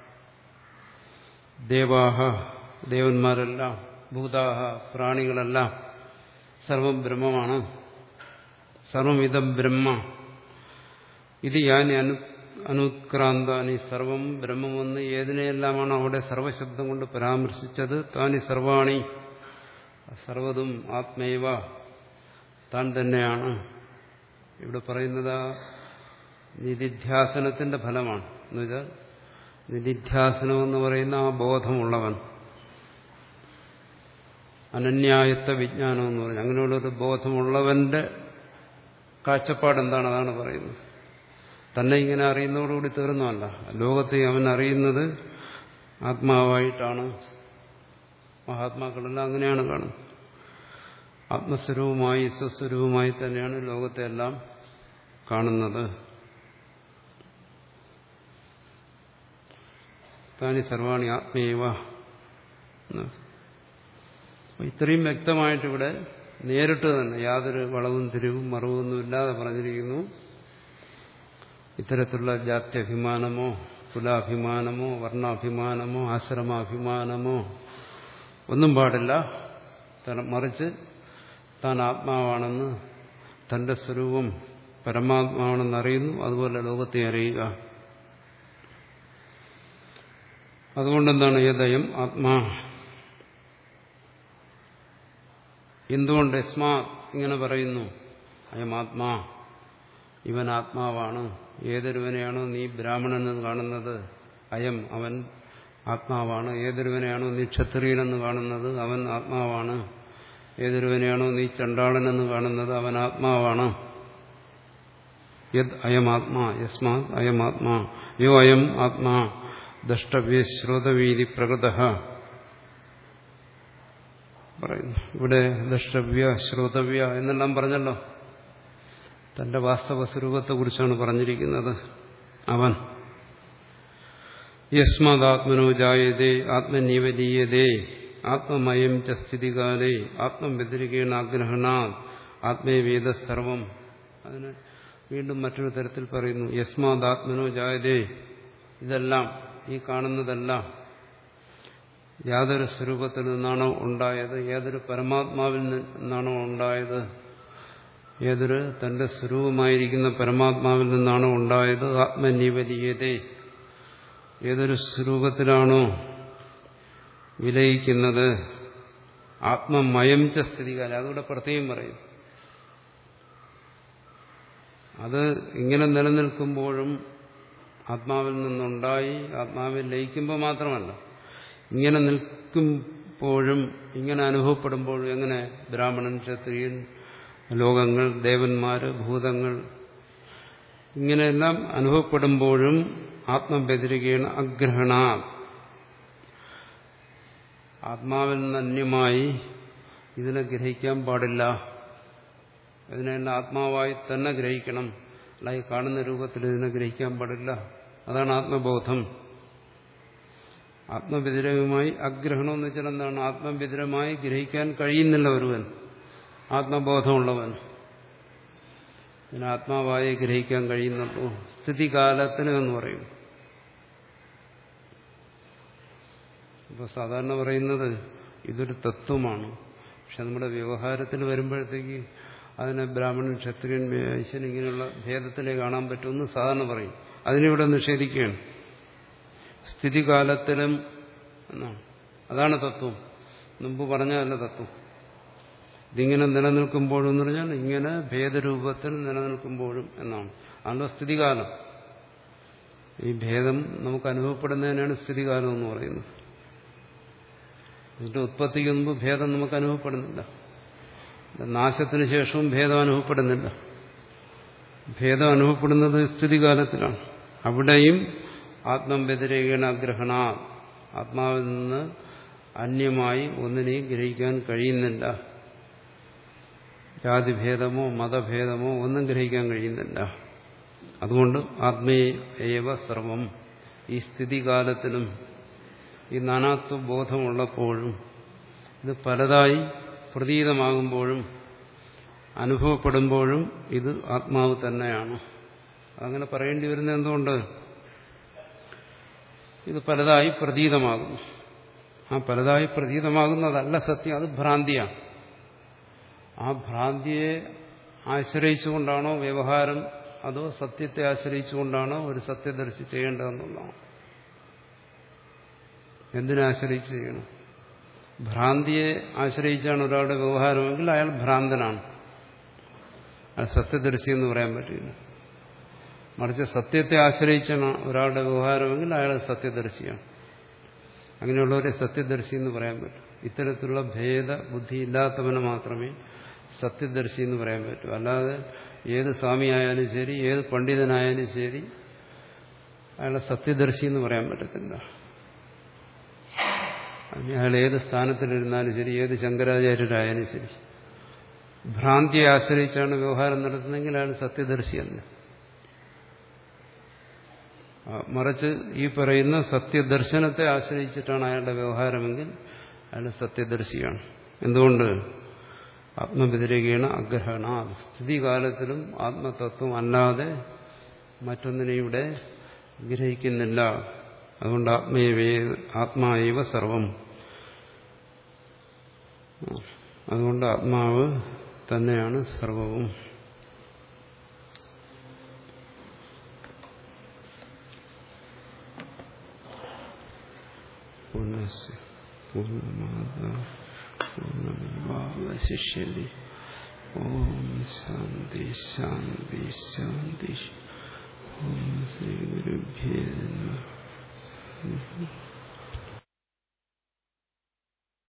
ദേവാഹ, ദേവന്മാരെല്ലാം. ഭൂതാഹ, പ്രാണികളെല്ലാം. സർവം ബ്രഹ്മമാണ്. സർവമിതം ബ്രഹ്മ ഇത് യാനി അനു അനുക്രാന്താനി. സർവം ബ്രഹ്മമെന്ന് ഏതിനെയെല്ലാമാണ് അവിടെ സർവശബ്ദം കൊണ്ട് പരാമർശിച്ചത്? താനി സർവാണി, സർവതും ആത്മൈവ, താൻ തന്നെയാണ്. ഇവിടെ പറയുന്നത് നിധിധ്യാസനത്തിന്റെ ഫലമാണ്. എന്നുവെച്ചാൽ നിധിധ്യാസനം എന്ന് പറയുന്ന ആ ബോധമുള്ളവൻ, അനന്യായത്വ വിജ്ഞാനം എന്ന് പറഞ്ഞു. അങ്ങനെയുള്ളൊരു ബോധമുള്ളവന്റെ കാഴ്ചപ്പാട് എന്താണ്? അതാണ് പറയുന്നത്. തന്നെ ഇങ്ങനെ അറിയുന്നതോടുകൂടി തീർന്നതല്ല. ലോകത്തെ അവൻ അറിയുന്നത് ആത്മാവായിട്ടാണ്. മഹാത്മാക്കളെല്ലാം അങ്ങനെയാണ് കാണുന്നത്. ആത്മസ്വരൂപമായി സ്വസ്വരൂപമായി തന്നെയാണ് ലോകത്തെ എല്ലാം കാണുന്നത്. താനി സർവാണി ആത്മേവ. ഇത്രയും വ്യക്തമായിട്ടിവിടെ നേരിട്ട് തന്നെ യാതൊരു വളവും തിരിവും മറവൊന്നും ഇല്ലാതെ പറഞ്ഞിരിക്കുന്നു. ഇത്തരത്തിലുള്ള ജാത്യഭിമാനമോ കുലാഭിമാനമോ വർണ്ണാഭിമാനമോ ആശ്രമാഭിമാനമോ ഒന്നും പാടില്ല. മറിച്ച് താൻ ആത്മാവാണെന്ന്, തന്റെ സ്വരൂപം പരമാത്മാവാണെന്ന് അറിയുന്നു. അതുപോലെ ലോകത്തെ അറിയുക. അതുകൊണ്ടെന്താണ് യദയം ആത്മാ. എന്തുകൊണ്ട് യസ്മാ ഇങ്ങനെ പറയുന്നു? അയം ആത്മാ, ഇവൻ ആത്മാവാണ്. ഏതൊരുവനെയാണോ നീ ബ്രാഹ്മണനെന്ന് കാണുന്നത്, അയം അവൻ ആത്മാവാണ്. ഏതൊരുവനെയാണോ നീ ക്ഷത്രിയനെന്ന് കാണുന്നത്, അവൻ ആത്മാവാണ്. ഏതൊരുവനെയാണോ നീ ചണ്ടാളനെന്ന് കാണുന്നത്, അവൻ ആത്മാവാണ്. യദ് അയമാത്മാ യസ്മാത് അയമാത്മാ യോ അയം ആത്മാ ദ്രഷ്ടവ്യ ശ്രോതവീതി പ്രകൃതഃ പറയുന്നു. ഇവിടെ ദ്രഷ്ടവ്യ ശ്രോതവ്യ എന്നെല്ലാം പറഞ്ഞല്ലോ. തന്റെ വാസ്തവ സ്വരൂപത്തെക്കുറിച്ചാണ് പറഞ്ഞിരിക്കുന്നത്. അവൻ യസ്മാദാത്മനോ ജായതേ ആത്മനീവലീയതേ ആത്മമയം ച സ്ഥിതികാലേ ആത്മം വ്യതിരികേണ ആഗ്രഹണാ ആത്മേവേദ സർവം. അതിന് വീണ്ടും മറ്റൊരു തരത്തിൽ പറയുന്നു. യസ്മാദാത്മനോ ജായതേ, ഇതെല്ലാം ഈ കാണുന്നതെല്ലാം യാതൊരു സ്വരൂപത്തിൽ നിന്നാണോ ഉണ്ടായത്, ഏതൊരു പരമാത്മാവിൽ നിന്നാണോ ഉണ്ടായത്, ഏതൊരു തന്റെ സ്വരൂപമായിരിക്കുന്ന പരമാത്മാവിൽ നിന്നാണോ ഉണ്ടായത്, ആത്മനിവലീയതേ, ഏതൊരു സ്വരൂപത്തിലാണോ വിലയിക്കുന്നത്, ആത്മമയം ച സ്ഥിതികാല. അതുകൂടെ പ്രത്യേകം പറയും. അത് ഇങ്ങനെ നിലനിൽക്കുമ്പോഴും ആത്മാവിൽ നിന്നുണ്ടായി ആത്മാവിൽ ലയിക്കുമ്പോൾ മാത്രമല്ല, ഇങ്ങനെ നിൽക്കുമ്പോഴും ഇങ്ങനെ അനുഭവപ്പെടുമ്പോഴും. എങ്ങനെ? ബ്രാഹ്മണൻ, ക്ഷത്രിയൻ, ലോകങ്ങൾ, ദേവന്മാര്, ഭൂതങ്ങൾ, ഇങ്ങനെയെല്ലാം അനുഭവപ്പെടുമ്പോഴും ആത്മവ്യതിരികേണ അഗ്രഹണ, ആത്മാവിൽ നിന്ന് അന്യമായി ഇതിനെ ഗ്രഹിക്കാൻ പാടില്ല. ഇതിനെല്ലാം ആത്മാവായി തന്നെ ഗ്രഹിക്കണം. അല്ല ഈ കാണുന്ന രൂപത്തിൽ ഇതിനെ ഗ്രഹിക്കാൻ പാടില്ല. അതാണ് ആത്മബോധം. ആത്മവ്യതിരകമായി അഗ്രഹണം എന്ന് വെച്ചാൽ എന്താണ്? ആത്മവ്യതിരമായി ഗ്രഹിക്കാൻ കഴിയുന്നില്ല ഒരുവൻ, ആത്മബോധമുള്ളവൻ. ഇതിന് ആത്മാവായി ഗ്രഹിക്കാൻ കഴിയുന്നുള്ളൂ സ്ഥിതികാലത്തിന് എന്ന് പറയും. ഇപ്പൊ സാധാരണ പറയുന്നത് ഇതൊരു തത്വമാണ്. പക്ഷെ നമ്മുടെ വ്യവഹാരത്തിൽ വരുമ്പോഴത്തേക്ക് അതിനെ ബ്രാഹ്മണൻ, ക്ഷത്രിയൻ, വൈശ്യൻ ഇങ്ങനെയുള്ള ഭേദത്തിലേ കാണാൻ പറ്റുമെന്ന് സാധാരണ പറയും. അതിനിവിടെ നിഷേധിക്കുകയാണ്. സ്ഥിതികാലത്തിലും എന്നാണ്. അതാണ് തത്വം. മുമ്പ് പറഞ്ഞതല്ല തത്വം. ഇതിങ്ങനെ നിലനിൽക്കുമ്പോഴും എന്ന് പറഞ്ഞാൽ ഇങ്ങനെ ഭേദരൂപത്തിൽ നിലനിൽക്കുമ്പോഴും എന്നാണ്. അതിൻ്റെ സ്ഥിതികാലം. ഈ ഭേദം നമുക്ക് അനുഭവപ്പെടുന്നതിനാണ് സ്ഥിതികാലം എന്ന് പറയുന്നത്. ഇതിന്റെ ഉത്പത്തിക്ക് മുമ്പ് ഭേദം നമുക്ക് അനുഭവപ്പെടുന്നില്ല. നാശത്തിന് ശേഷവും ഭേദം അനുഭവപ്പെടുന്നില്ല. ഭേദം അനുഭവപ്പെടുന്നത് സ്ഥിതികാലത്തിലാണ്. അവിടെയും ആത്മവ്യതിരേകേണ അഗ്രഹണ, ആത്മാവിൽ നിന്ന് അന്യമായി ഒന്നിനെയും ഗ്രഹിക്കാൻ കഴിയുന്നില്ല. ജാതിഭേദമോ മതഭേദമോ ഒന്നും ഗ്രഹിക്കാൻ കഴിയുന്നില്ല. അതുകൊണ്ട് ആത്മേയവ സർവം, ഈ സ്ഥിതികാലത്തിലും ഈ നാനാത്വ ബോധമുള്ളപ്പോഴും ഇത് പലതായി പ്രതീതമാകുമ്പോഴും അനുഭവപ്പെടുമ്പോഴും ഇത് ആത്മാവ് തന്നെയാണ്. അങ്ങനെ പറയേണ്ടി വരുന്നത് എന്തുകൊണ്ട്? ഇത് പലതായി പ്രതീതമാകുന്നു. ആ പലതായി പ്രതീതമാകുന്നതല്ല സത്യം, അത് ഭ്രാന്തിയാണ്. ആ ഭ്രാന്തിയെ ആശ്രയിച്ചുകൊണ്ടാണോ വ്യവഹാരം, അതോ സത്യത്തെ ആശ്രയിച്ചുകൊണ്ടാണോ ഒരു സത്യദർശി ചെയ്യേണ്ടതെന്നുള്ളതാണ്. എന്തിനെ ആശ്രയിച്ച് ചെയ്യണം? ഭ്രാന്തിയെ ആശ്രയിച്ചാണ് ഒരാളുടെ വ്യവഹാരമെങ്കിൽ അയാൾ ഭ്രാന്തനാണ്, അയാൾ സത്യദർശി എന്ന് പറയാൻ പറ്റില്ല. മറിച്ച് സത്യത്തെ ആശ്രയിച്ചാണ് ഒരാളുടെ വ്യവഹാരമെങ്കിൽ അയാൾ സത്യദർശിയാണ്. അങ്ങനെയുള്ളവരെ സത്യദർശി എന്ന് പറയാൻ പറ്റും. ഇത്തരത്തിലുള്ള ഭേദ ബുദ്ധി ഇല്ലാത്തവന് മാത്രമേ സത്യദർശി എന്ന് പറയാൻ പറ്റൂ. അല്ലാതെ ഏത് സ്വാമിയായാലും ശരി, ഏത് പണ്ഡിതനായാലും ശരി, അയാളെ സത്യദർശി എന്ന് പറയാൻ പറ്റത്തില്ല. അയാൾ ഏത് സ്ഥാനത്തിലിരുന്നാലും ശരി, ഏത് ശങ്കരാചാര്യരായാലും ശരി, ഭ്രാന്തിയെ ആശ്രയിച്ചാണ് വ്യവഹാരം നടത്തുന്നതെങ്കിൽ അയാൾ സത്യദർശിയല്ല. മറിച്ച് ഈ പറയുന്ന സത്യദർശനത്തെ ആശ്രയിച്ചിട്ടാണ് അയാളുടെ വ്യവഹാരമെങ്കിൽ അയാൾ സത്യദർശിയാണ്. എന്തുകൊണ്ട്? ആത്മവ്യതിരേകേണ അഗ്രഹണ, സ്ഥിതികാലത്തിലും ആത്മതത്വം അല്ലാതെ മറ്റൊന്നിനെ ഇവിടെ ഗ്രഹിക്കുന്നില്ല. അതുകൊണ്ട് ആത്മേവേ ആത്മാവ സർവം, അതുകൊണ്ട് ആത്മാവ് തന്നെയാണ് സർവവും. പൂർണ്ണസ്യ പൂർണ്ണമാദാ പൂർണ്ണമേവാവശിഷ്യതി. ഓം ശാന്തി ശാന്തി ശാന്തി. ഓം ശ്രീ ഗുരുഭ്യോ നമഃ.